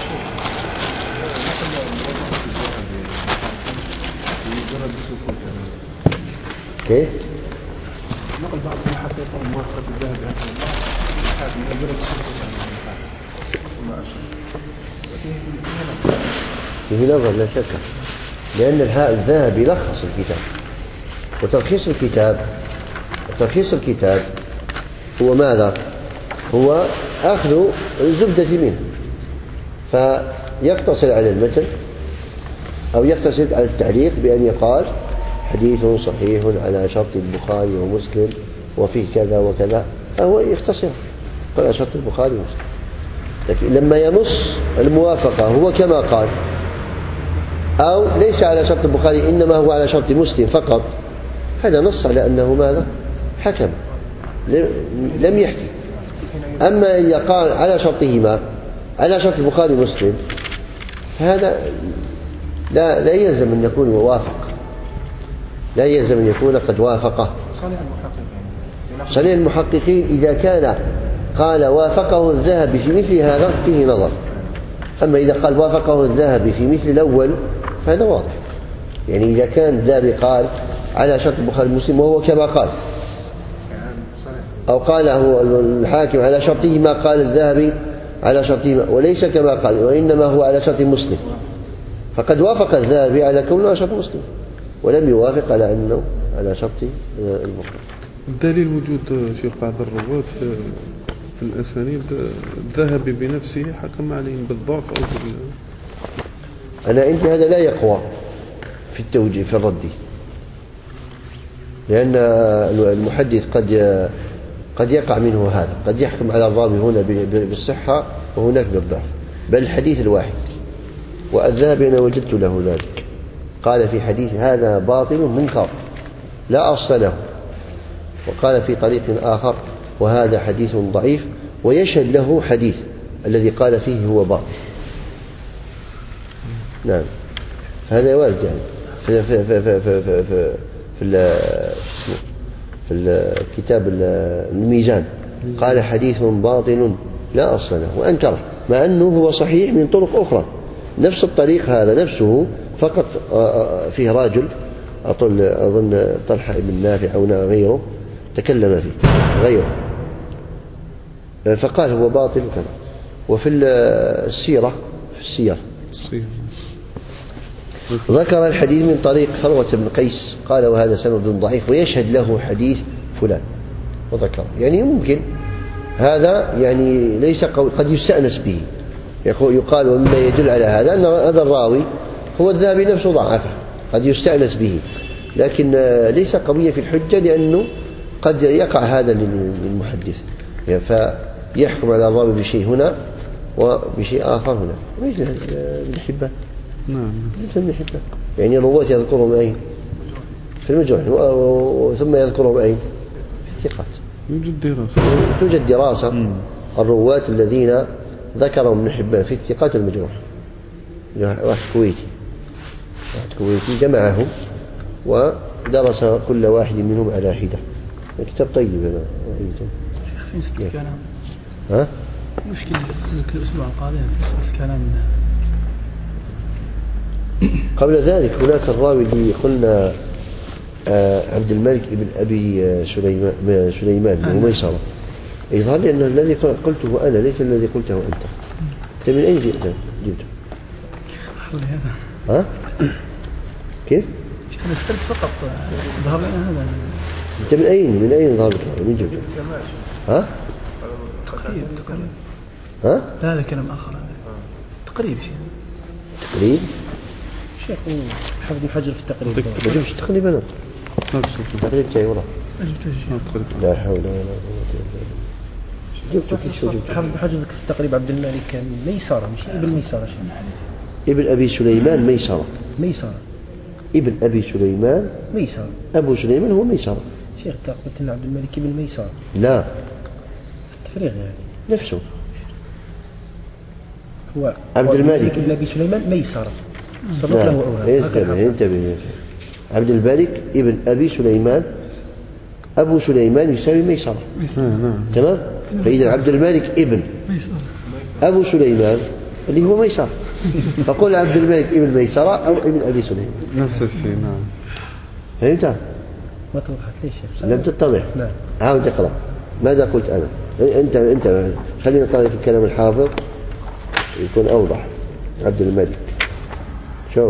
كيف؟ نقل بعض الحقيقة موافقة الذهب الحاكم مجرد السكوت وما فيه نظر لا شك، لأن الذهبي لخص الكتاب، وتلخيص الكتاب هو ماذا؟ هو أخذ الزبدة منه، فيقتصر على المتن أو يقتصر على التعليق بأن يقال حديث صحيح على شرط البخاري ومسلم وفيه كذا وكذا، فهو يختصر على شرط البخاري ومسلم. لكن لما ينص الموافقة هو كما قال أو ليس على شرط البخاري إنما هو على شرط مسلم فقط، هذا نص على أنه ماذا؟ حكم، لم يحكي. أما إذا قال على شرطهما على شرط البخاري ومسلم فهذا لا يلزم أن يكون موافق، لا يلزم أن يكون قد وافقه. صنيع المحققين إذا كان قال وافقه الذهبي في مثل هذا فيه نظر، أما إذا قال وافقه الذهبي في مثل الأول فهذا واضح. يعني إذا كان الذهبي قال على شرط البخاري ومسلم وهو كما قال، أو قاله الحاكم على شرطه ما قال الذهبي على شرطه وليس كما قال وإنما هو على شرط مسلم، فقد وافق الذهبي على كونه على شرط مسلم ولم يوافق على أنه على شرط البخاري. الدليل وجود شيخ بعض الرواة في الأسانيد الذهبي بنفسه حكم عليهم بالضعف أو أنا عندي هذا لا يقوى في التوجيه في الرد، لأن المحدث قد يقع منه هذا، قد يحكم على الراوي هنا بالصحة وهناك بالضعف، بل الحديث الواحد. والذهبي أنا وجدت له ذلك، قال في حديث هذا باطل منكر لا أصل له، وقال في طريق آخر وهذا حديث ضعيف، ويشهد له حديث الذي قال فيه هو باطل. نعم، فهذا وارد يعني في الكتاب الميزان قال حديث باطل لا أصل له وأنكره، مع أنه هو صحيح من طرق أخرى، نفس الطريق هذا نفسه فقط فيه راجل أظن طلحة بن نافع أو غيره تكلم فيه غيره فقال هو باطل وكذا. وفي السيرة في السير ذكر الحديث من طريق خروة بن قيس قال وهذا سند ضعيف ويشهد له حديث فلان وذكر، يعني ممكن هذا يعني ليس قد يستأنس به، يقال ومما يدل على هذا أن هذا الراوي هو الذهبي نفسه ضعفه، قد يستأنس به، لكن ليس قوية في الحجة لأنه قد يقع هذا للمحدث، فيحكم على الراوي بشيء هنا وبشيء آخر هنا، مثل ابن حبان. نعم، مثل ابن حبان يعني الرواة يذكرهم أين؟ في المجروح، ثم يذكرهم أين؟ في الثقات. توجد دراسة الرواة الذين ذكرهم ابن حبان في الثقات المجروح، واحد كويتي جمعهم ودرس كل واحد منهم على حدة. كتاب طيب هذا. ها؟ مشكلة يمكن الأسبوع القادم في كلام. قبل ذلك هناك الراوي اللي قلنا عبد الملك ابن أبي سليمان بن ميسرة، يظهر لي أن الذي قلته أنا ليس الذي قلته أنت. أنت من أين جئت؟ ها؟ كيف؟ أنا استلت فقط ظهر لنا هذا. أنت من أين ظهر لك؟ من جئت؟ ها؟ تقريب. ها؟ لا هذا كلام آخر. تقريب شيء. تقريب؟ شيخ حفظ الحجر في التقريب. ما جبتش تقريب أنا. تقريب جاي ورا. لا حول ولا قوة إلا بالله. حفظ الحجر في التقريب عبد الملك كان ميسرة مش ابن ميسرة. ابن أبي سليمان ميسرة. ابن أبي سليمان ميسرة. أبو سليمان هو ميسرة. شيخ قلت لنا عبد الملك ابن ميسرة. لا. التفريغ يعني. نفسه. هو عبد الملك ابن أبي سليمان ميسرة. صدق له أولا. انتبه. عبد الملك ابن أبي سليمان أبو سليمان يساوي ميسرة. تمام. فإذا عبد الملك ابن أبو سليمان اللي هو ميسرة، فقل عبد الملك ابن ميسرة أو ابن أبي سليمان نفس الشيء. نعم، فهمت؟ ما توضحت ليش؟ لم تتضح. نعم. عاود اقرأ ماذا قلت أنا. أنت خلينا نقرأ لك الكلام الحافظ يكون أوضح. عبد الملك شوف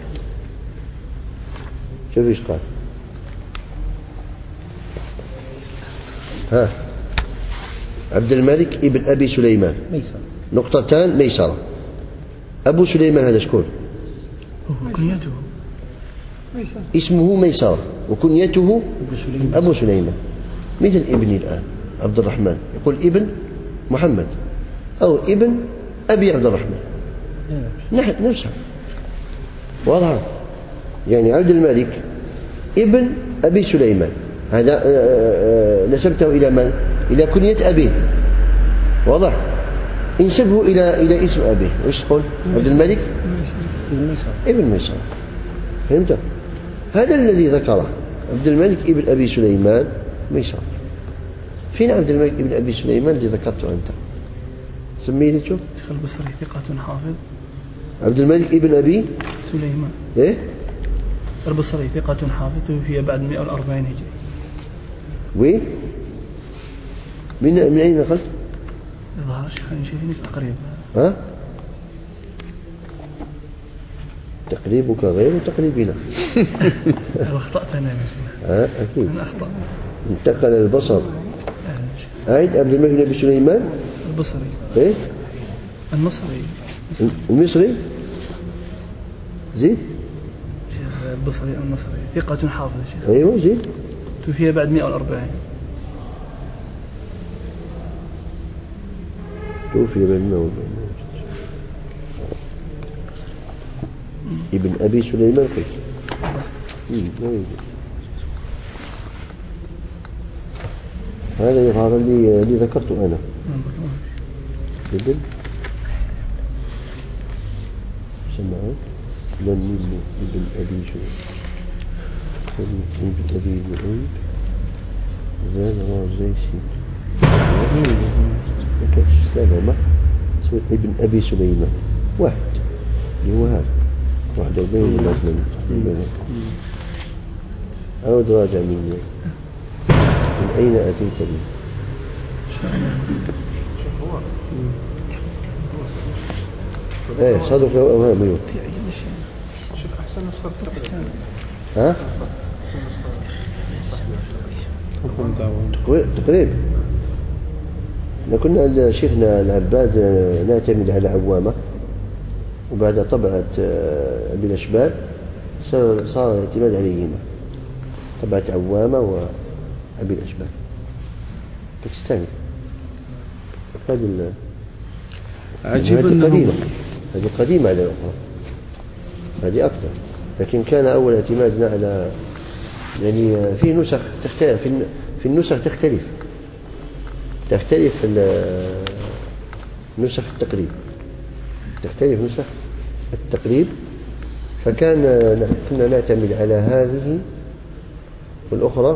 إيش قال. ها عبد الملك ابن أبي سليمان ميسر. نقطتان ميسرة. أبو سليمان هذا شكون؟ كنيته اسمه ميسرة وكنيته أبو سليمان، مثل ابني الآن عبد الرحمن يقول ابن محمد أو ابن أبي عبد الرحمن، نفسها واضح. يعني عبد الملك ابن أبي سليمان هذا نسبته إلى من؟ إلى كنية أبيه، واضح. انسبه إلى اسم أبيه، وش تقول؟ عبد الملك ابن ميسر. فهمت؟ هذا الذي ذكره عبد الملك ابن أبي سليمان ميسر. فين عبد الملك ابن أبي سليمان اللي ذكرته أنت؟ سميه لي شوف. شيخ البصري ثقة حافظ. عبد الملك ابن أبي سليمان إيه؟ البصري ثقة حافظ توفي بعد 140 هجري. وين؟ من أين نقلت؟ ظهر شيخين تقريبا. ها؟ تقريبك غير تقريبنا. أخطأت أنا. أكيد. أنا أخطأ. انتقل البصر. عيد عبد الملك بن أبي سليمان البصري. إيه؟ المصري. المصري. زيد. شيخ البصري المصري ثقة حافظ شيخ. أيوة زيد. توفي بعد 140. توفي بعد 140. ابن أبي سليمان قلت. هذا يظهر اللي ذكرته أنا. ابن سمعت لم ابن أبي سليمان ابن أبي زعيد زاد رازيسي سلامة اسمه ابن أبي سليمان واحد اللي هو هذا واحد بين الأزمن. عود راجع من أين أتيت به؟ ايه صدق له أوهام. ايوه ها؟ تقريب. كنا عند شيخنا العباد نعتمد على عوامة، وبعد طبعة أبي الأشبال صار الاعتماد عليهما، طبعة عوامة وأبي الأشبال باكستاني. هذه عجيب هذه قديمة على الأخرى، هذه أكثر. لكن كان أول اعتمادنا على يعني في نسخ تختلف، في النسخ تختلف نسخ التقريب، تختلف نسخ التقريب. كنا نعتمد على هذه والأخرى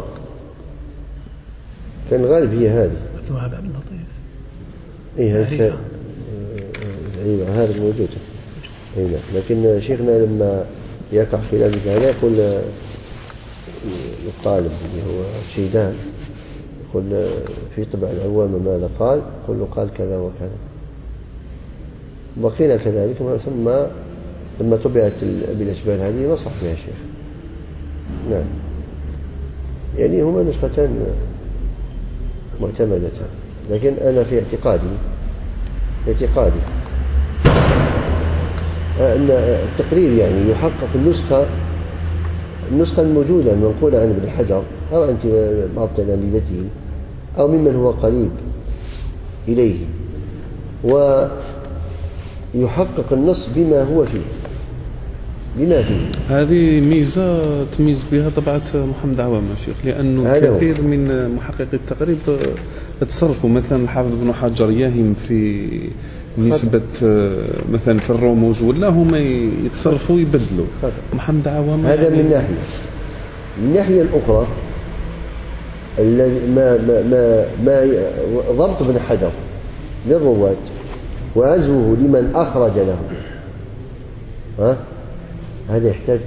كان الغالب هي هذه. الوهاب عبد اللطيف. إيه هذا الموجود. إيه لكن شيخنا لما يقع خلاف هذا يقول الطالب اللي هو شيدان يقول في طبع العوام ماذا قال؟ يقول له قال كذا وكذا. بقينا كذلك، ثم لما طبعت أبي الأشبال هذه نصح بها الشيخ. نعم يعني هما نسختان معتمدتان. لكن أنا في اعتقادي أن التقرير يعني يحقق النسخة الموجودة المنقولة عن ابن حجر أو عن بعض تلاميذته أو ممن هو قريب إليه، ويحقق النص بما هو فيه بما فيه. هذه ميزة تميز بها طبعة محمد عوام الشيخ، لأنه كثير من محققي التقريب تصرفوا. مثلا الحافظ ابن حجر يهم في نسبة مثلا في الرموز ولا هم يتصرفوا يبدلوا. محمد عوام هذا من ناحية. من الناحية الأخرى ما ضبط ابن حجر للرواة وعزوه لمن أخرج له هذا يحتاج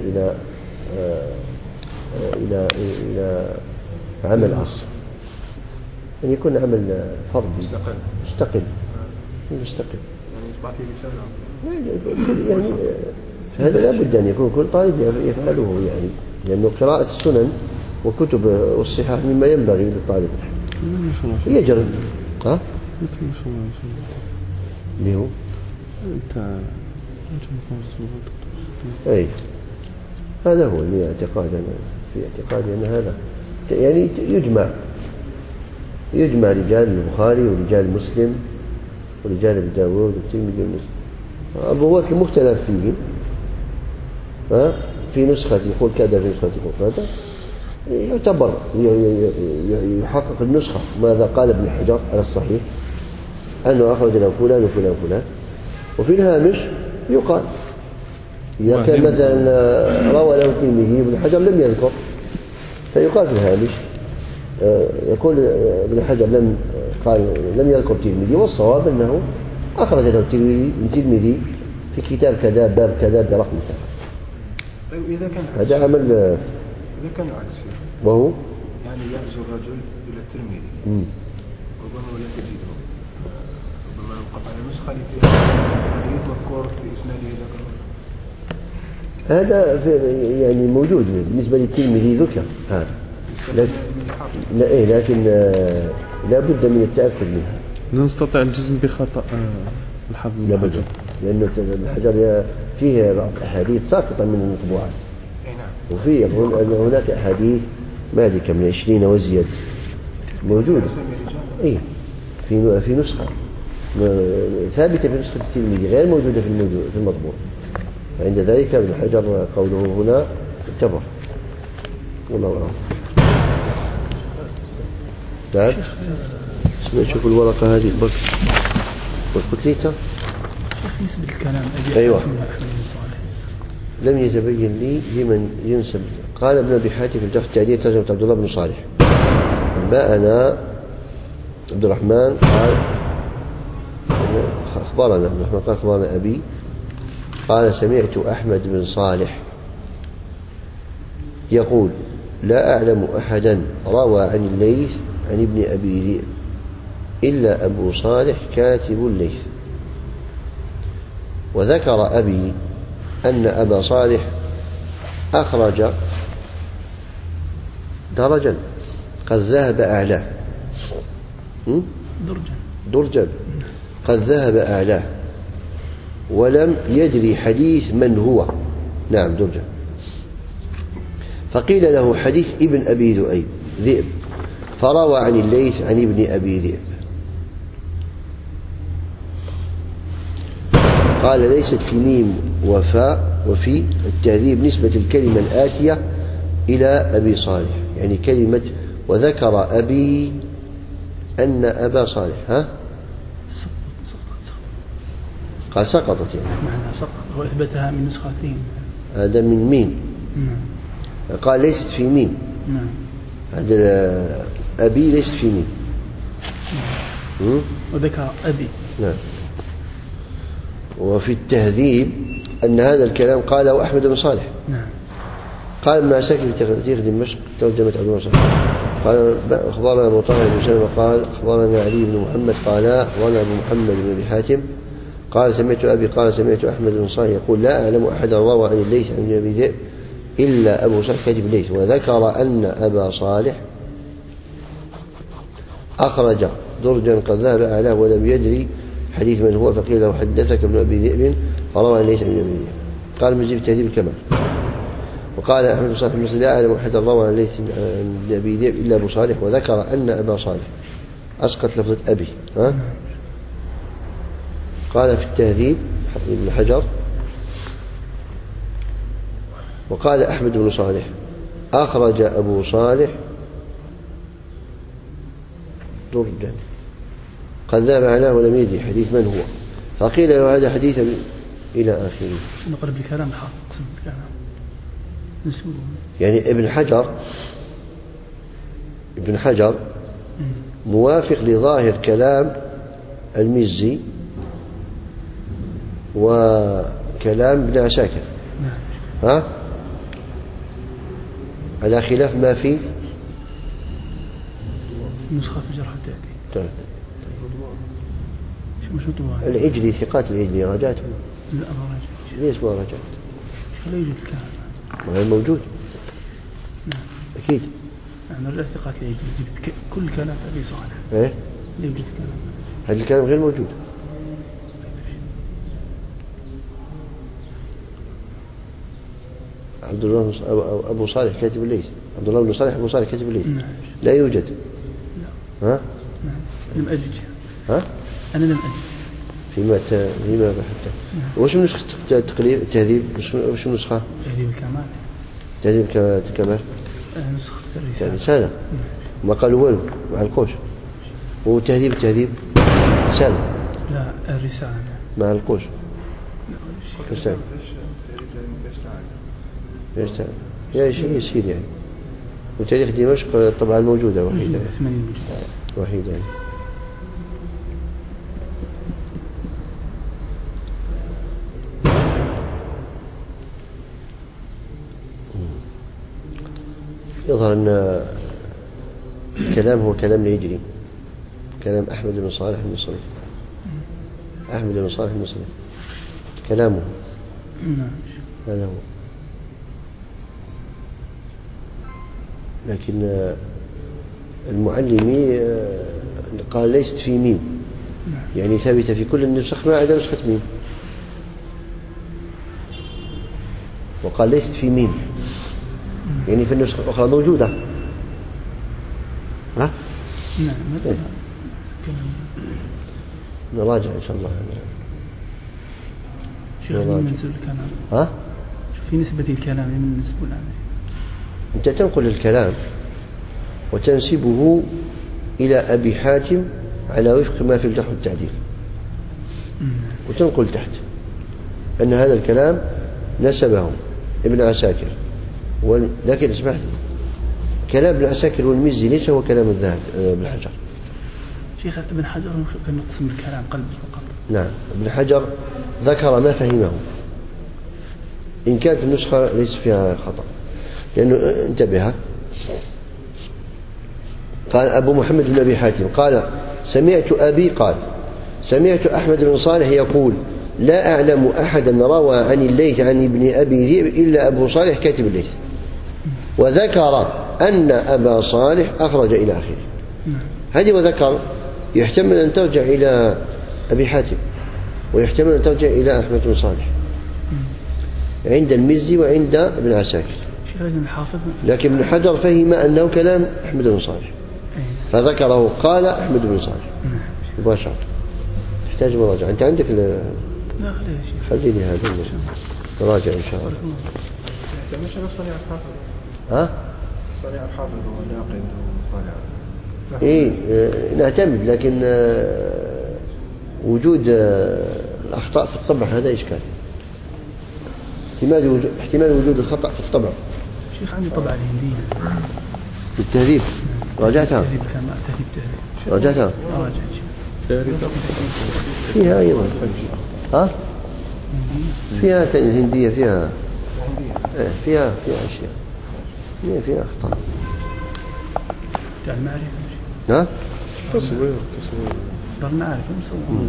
إلى عمل آخر، أن يكون عمل فردي مستقل يعني يطبع فيه رسالة. يعني هذا لا بد أن يكون كل طالب يفعله، يعني لأنه قراءة السنن وكتب الصحاح مما ينبغي للطالب يجري اللي هو أي هذا هو اللي اعتقادنا في اعتقادي أن هذا يعني يجمع رجال البخاري ورجال مسلم ورجال أبي داود والترمذي ومسلم. الرواة المختلف فيهم في نسخة يقول كذا في نسخة يقول كذا يعتبر يحقق النسخة ماذا قال ابن حجر على الصحيح أنه أخرج له فلان وفلان وفلان. وفي الهامش يقال إذا كان مثلا روى له الترمذي ابن حجر لم يذكر فيقال في الهامش يقول ابن حجر لم يذكر الترمذي والصواب أنه أخرج له الترمذي في كتاب كذا باب كذا برقم كذا. طيب إذا كان هذا عمل إذا كان عكس فيه وهو يعني يحزو الرجل إلى الترمذي ربما لا تجده ربما انقطع النسخة اللي فيها حديث مذكور في إسناده هذا يعني موجود بالنسبة للترمذي ذكر هذا لكن لا بد من التأكد منها. لا نستطيع الجزم بخطأ الحافظ لا بد لأنه الحجر فيه بعض أحاديث ساقطة من المطبوعات وفي هناك أحاديث ما أدري كم 20 وزيادة موجودة في نسخة ثابتة في نسخة الترمذي غير موجودة في المطبوع. عند ذلك ابن حجر قوله هنا اعتبر والله أعلم. نعم شوف الورقة هذه قلت لي نسبة الكلام أيوة لم يتبين لي لمن ينسب. قال ابن أبي حاتم في الجرح التعديل ترجمة عبد الله بن صالح أنبأنا عبد الرحمن قال أخبرنا عبد الرحمن قال أخبرنا أبي قال سمعت أحمد بن صالح يقول لا أعلم أحدا روى عن الليث عن ابن أبي ذئب إلا أبو صالح كاتب الليث. وذكر أبي أن أبا صالح أخرج درجا قد ذهب أعلاه درجا قد ذهب أعلاه ولم يدري حديث من هو. نعم درجا. فقيل له حديث ابن أبي ذئب فروى عن الليث عن ابن أبي ذئب. قال ليست في ميم وفاء وفي التهذيب نسبة الكلمة الآتية إلى أبي صالح يعني كلمة وذكر أبي أن أبا صالح قال سقطت يعني معنى سقط وإثبتها من نسختين. هذا من ميم قال ليست في ميم هذا أبي ليست في ميم وذكر أبي. نعم. وفي التهذيب أن هذا الكلام قاله أحمد بن صالح. نعم. قال ما ساكن في تاريخ دمشق ترجمة عبد الله صالح قال أخبرنا أبو طاهر بن سلمة قال أخبرنا علي بن محمد قال وأنا أبو محمد بن أبي حاتم قال سمعت أبي قال سمعت أحمد بن صالح يقول لا أعلم أحدا روى عن الليث عن أبي ذئب إلا أبو صالح كاتب الليث. وذكر أن أبا صالح أخرج درجا قد ذهب أعلاه ولم يدري حديث من هو فقيل له حدثك ابن أبي ذئب فروى عن الليث عن أبي ذئب. قال مجيب التهذيب الكمال. وقال أحمد بن صالح المصري لا أعلم أحدا روى عن الليث عن أبي ذئب إلا أبو صالح. وذكر أن أبا صالح أسقط لفظة أبي قال في التهذيب ابن حجر وقال أحمد بن صالح أخرج أبو صالح درجا قد ذهب علاه ولم يدري حديث من هو فقيل له هذا حديث إلى آخره. نقرب الكلام حق يعني ابن حجر موافق لظاهر كلام المزي وكلام ابن عساكر على خلاف ما في نسخة في جرح التعديل. العجلي ثقات العجلي راجعته لا ما راجعت. ليش ما راجعت؟ لا يوجد كلام. ما هو موجود. نعم. أكيد. أنا رجعت ثقات العجلي جبت كل كلام أبي صالح. إيه؟ لا يوجد كلام. هذا الكلام غير موجود. عبد الله أبو صالح كاتب الليث، عبد الله بن صالح أبو صالح كاتب الليث لا يوجد. لا. ها؟ لم أجد. ها؟ أنا لم أجد. فيما بحثت. وش من نسخة التهذيب؟ وش من نسخة؟ تهذيب الكمال. تهذيب الكمال. نسخة الرسالة. رسالة. ما قالوا وين مع القوش. وتهذيب رسالة. لا الرسالة. مع القوش. رسالة. يا شيء يسير يعني. وتاريخ دمشق طبعا موجودة وحيدة. 80 وحيدة يعني. يظهر أن الكلام هو كلام الهجري، كلام أحمد بن صالح المصري. أحمد بن صالح المصري كلامه هذا هو. لكن المعلمي قال ليست في ميم، يعني ثابتة في كل النسخ ما عدا نسخة ميم، وقال ليست في ميم يعني في النسخة الأخرى موجودة. ها؟ نعم. نراجع إن شاء الله. شوف من نسبة الكلام. ها؟ في نسبة الكلام من نسبة العمل. أنت تنقل الكلام وتنسبه إلى أبي حاتم على وفق ما في الجرح والتعديل، وتنقل تحت أن هذا الكلام نسبه ابن عساكر لكن اسمح لي، كلام ابن عساكر والمزي ليس هو كلام الذهب ابن حجر. شيخ ابن حجر كان نقسم الكلام قلب فقط. نعم ابن حجر ذكر ما فهمه، إن كانت النسخة ليس فيها خطأ، لأنه انتبه. قال أبو محمد بن أبي حاتم قال سمعت أحمد بن صالح يقول لا أعلم أحدا روى عن الليث عن ابن أبي ذئب إلا أبو صالح كاتب الليث، وذكر أن أبا صالح أخرج إلى آخره. هذه وذكر يحتمل أن ترجع إلى أبي حاتم، ويحتمل أن ترجع إلى أحمد بن صالح عند المزي وعند ابن عساكر، لكن ابن حجر فهم أنه كلام أحمد بن صالح فذكره قال أحمد بن صالح مباشرة. تحتاج مراجعة. أنت عندك لا خليني هذا نراجع إن شاء الله. مش صنيع الحافظ. ها؟ صنيع الحافظ وناقد وطالع. إيه نعتمد، لكن وجود الأخطاء في الطبع هذا إشكال. احتمال وجود الخطأ في الطبع. شيخ عندي طبعة الهندية في التهذيب راجعتها. راجعتها. فيها أيضا. ها؟ فيها الهندية فيها أشياء. فيها أخطاء. المعرفة. ها؟ تصوير. المعرفة مصور.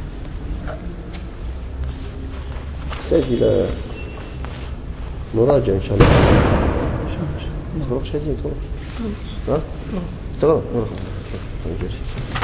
تحتاج إلى مراجعة إن شاء الله. تروح شديد تروح. ها؟ تروح.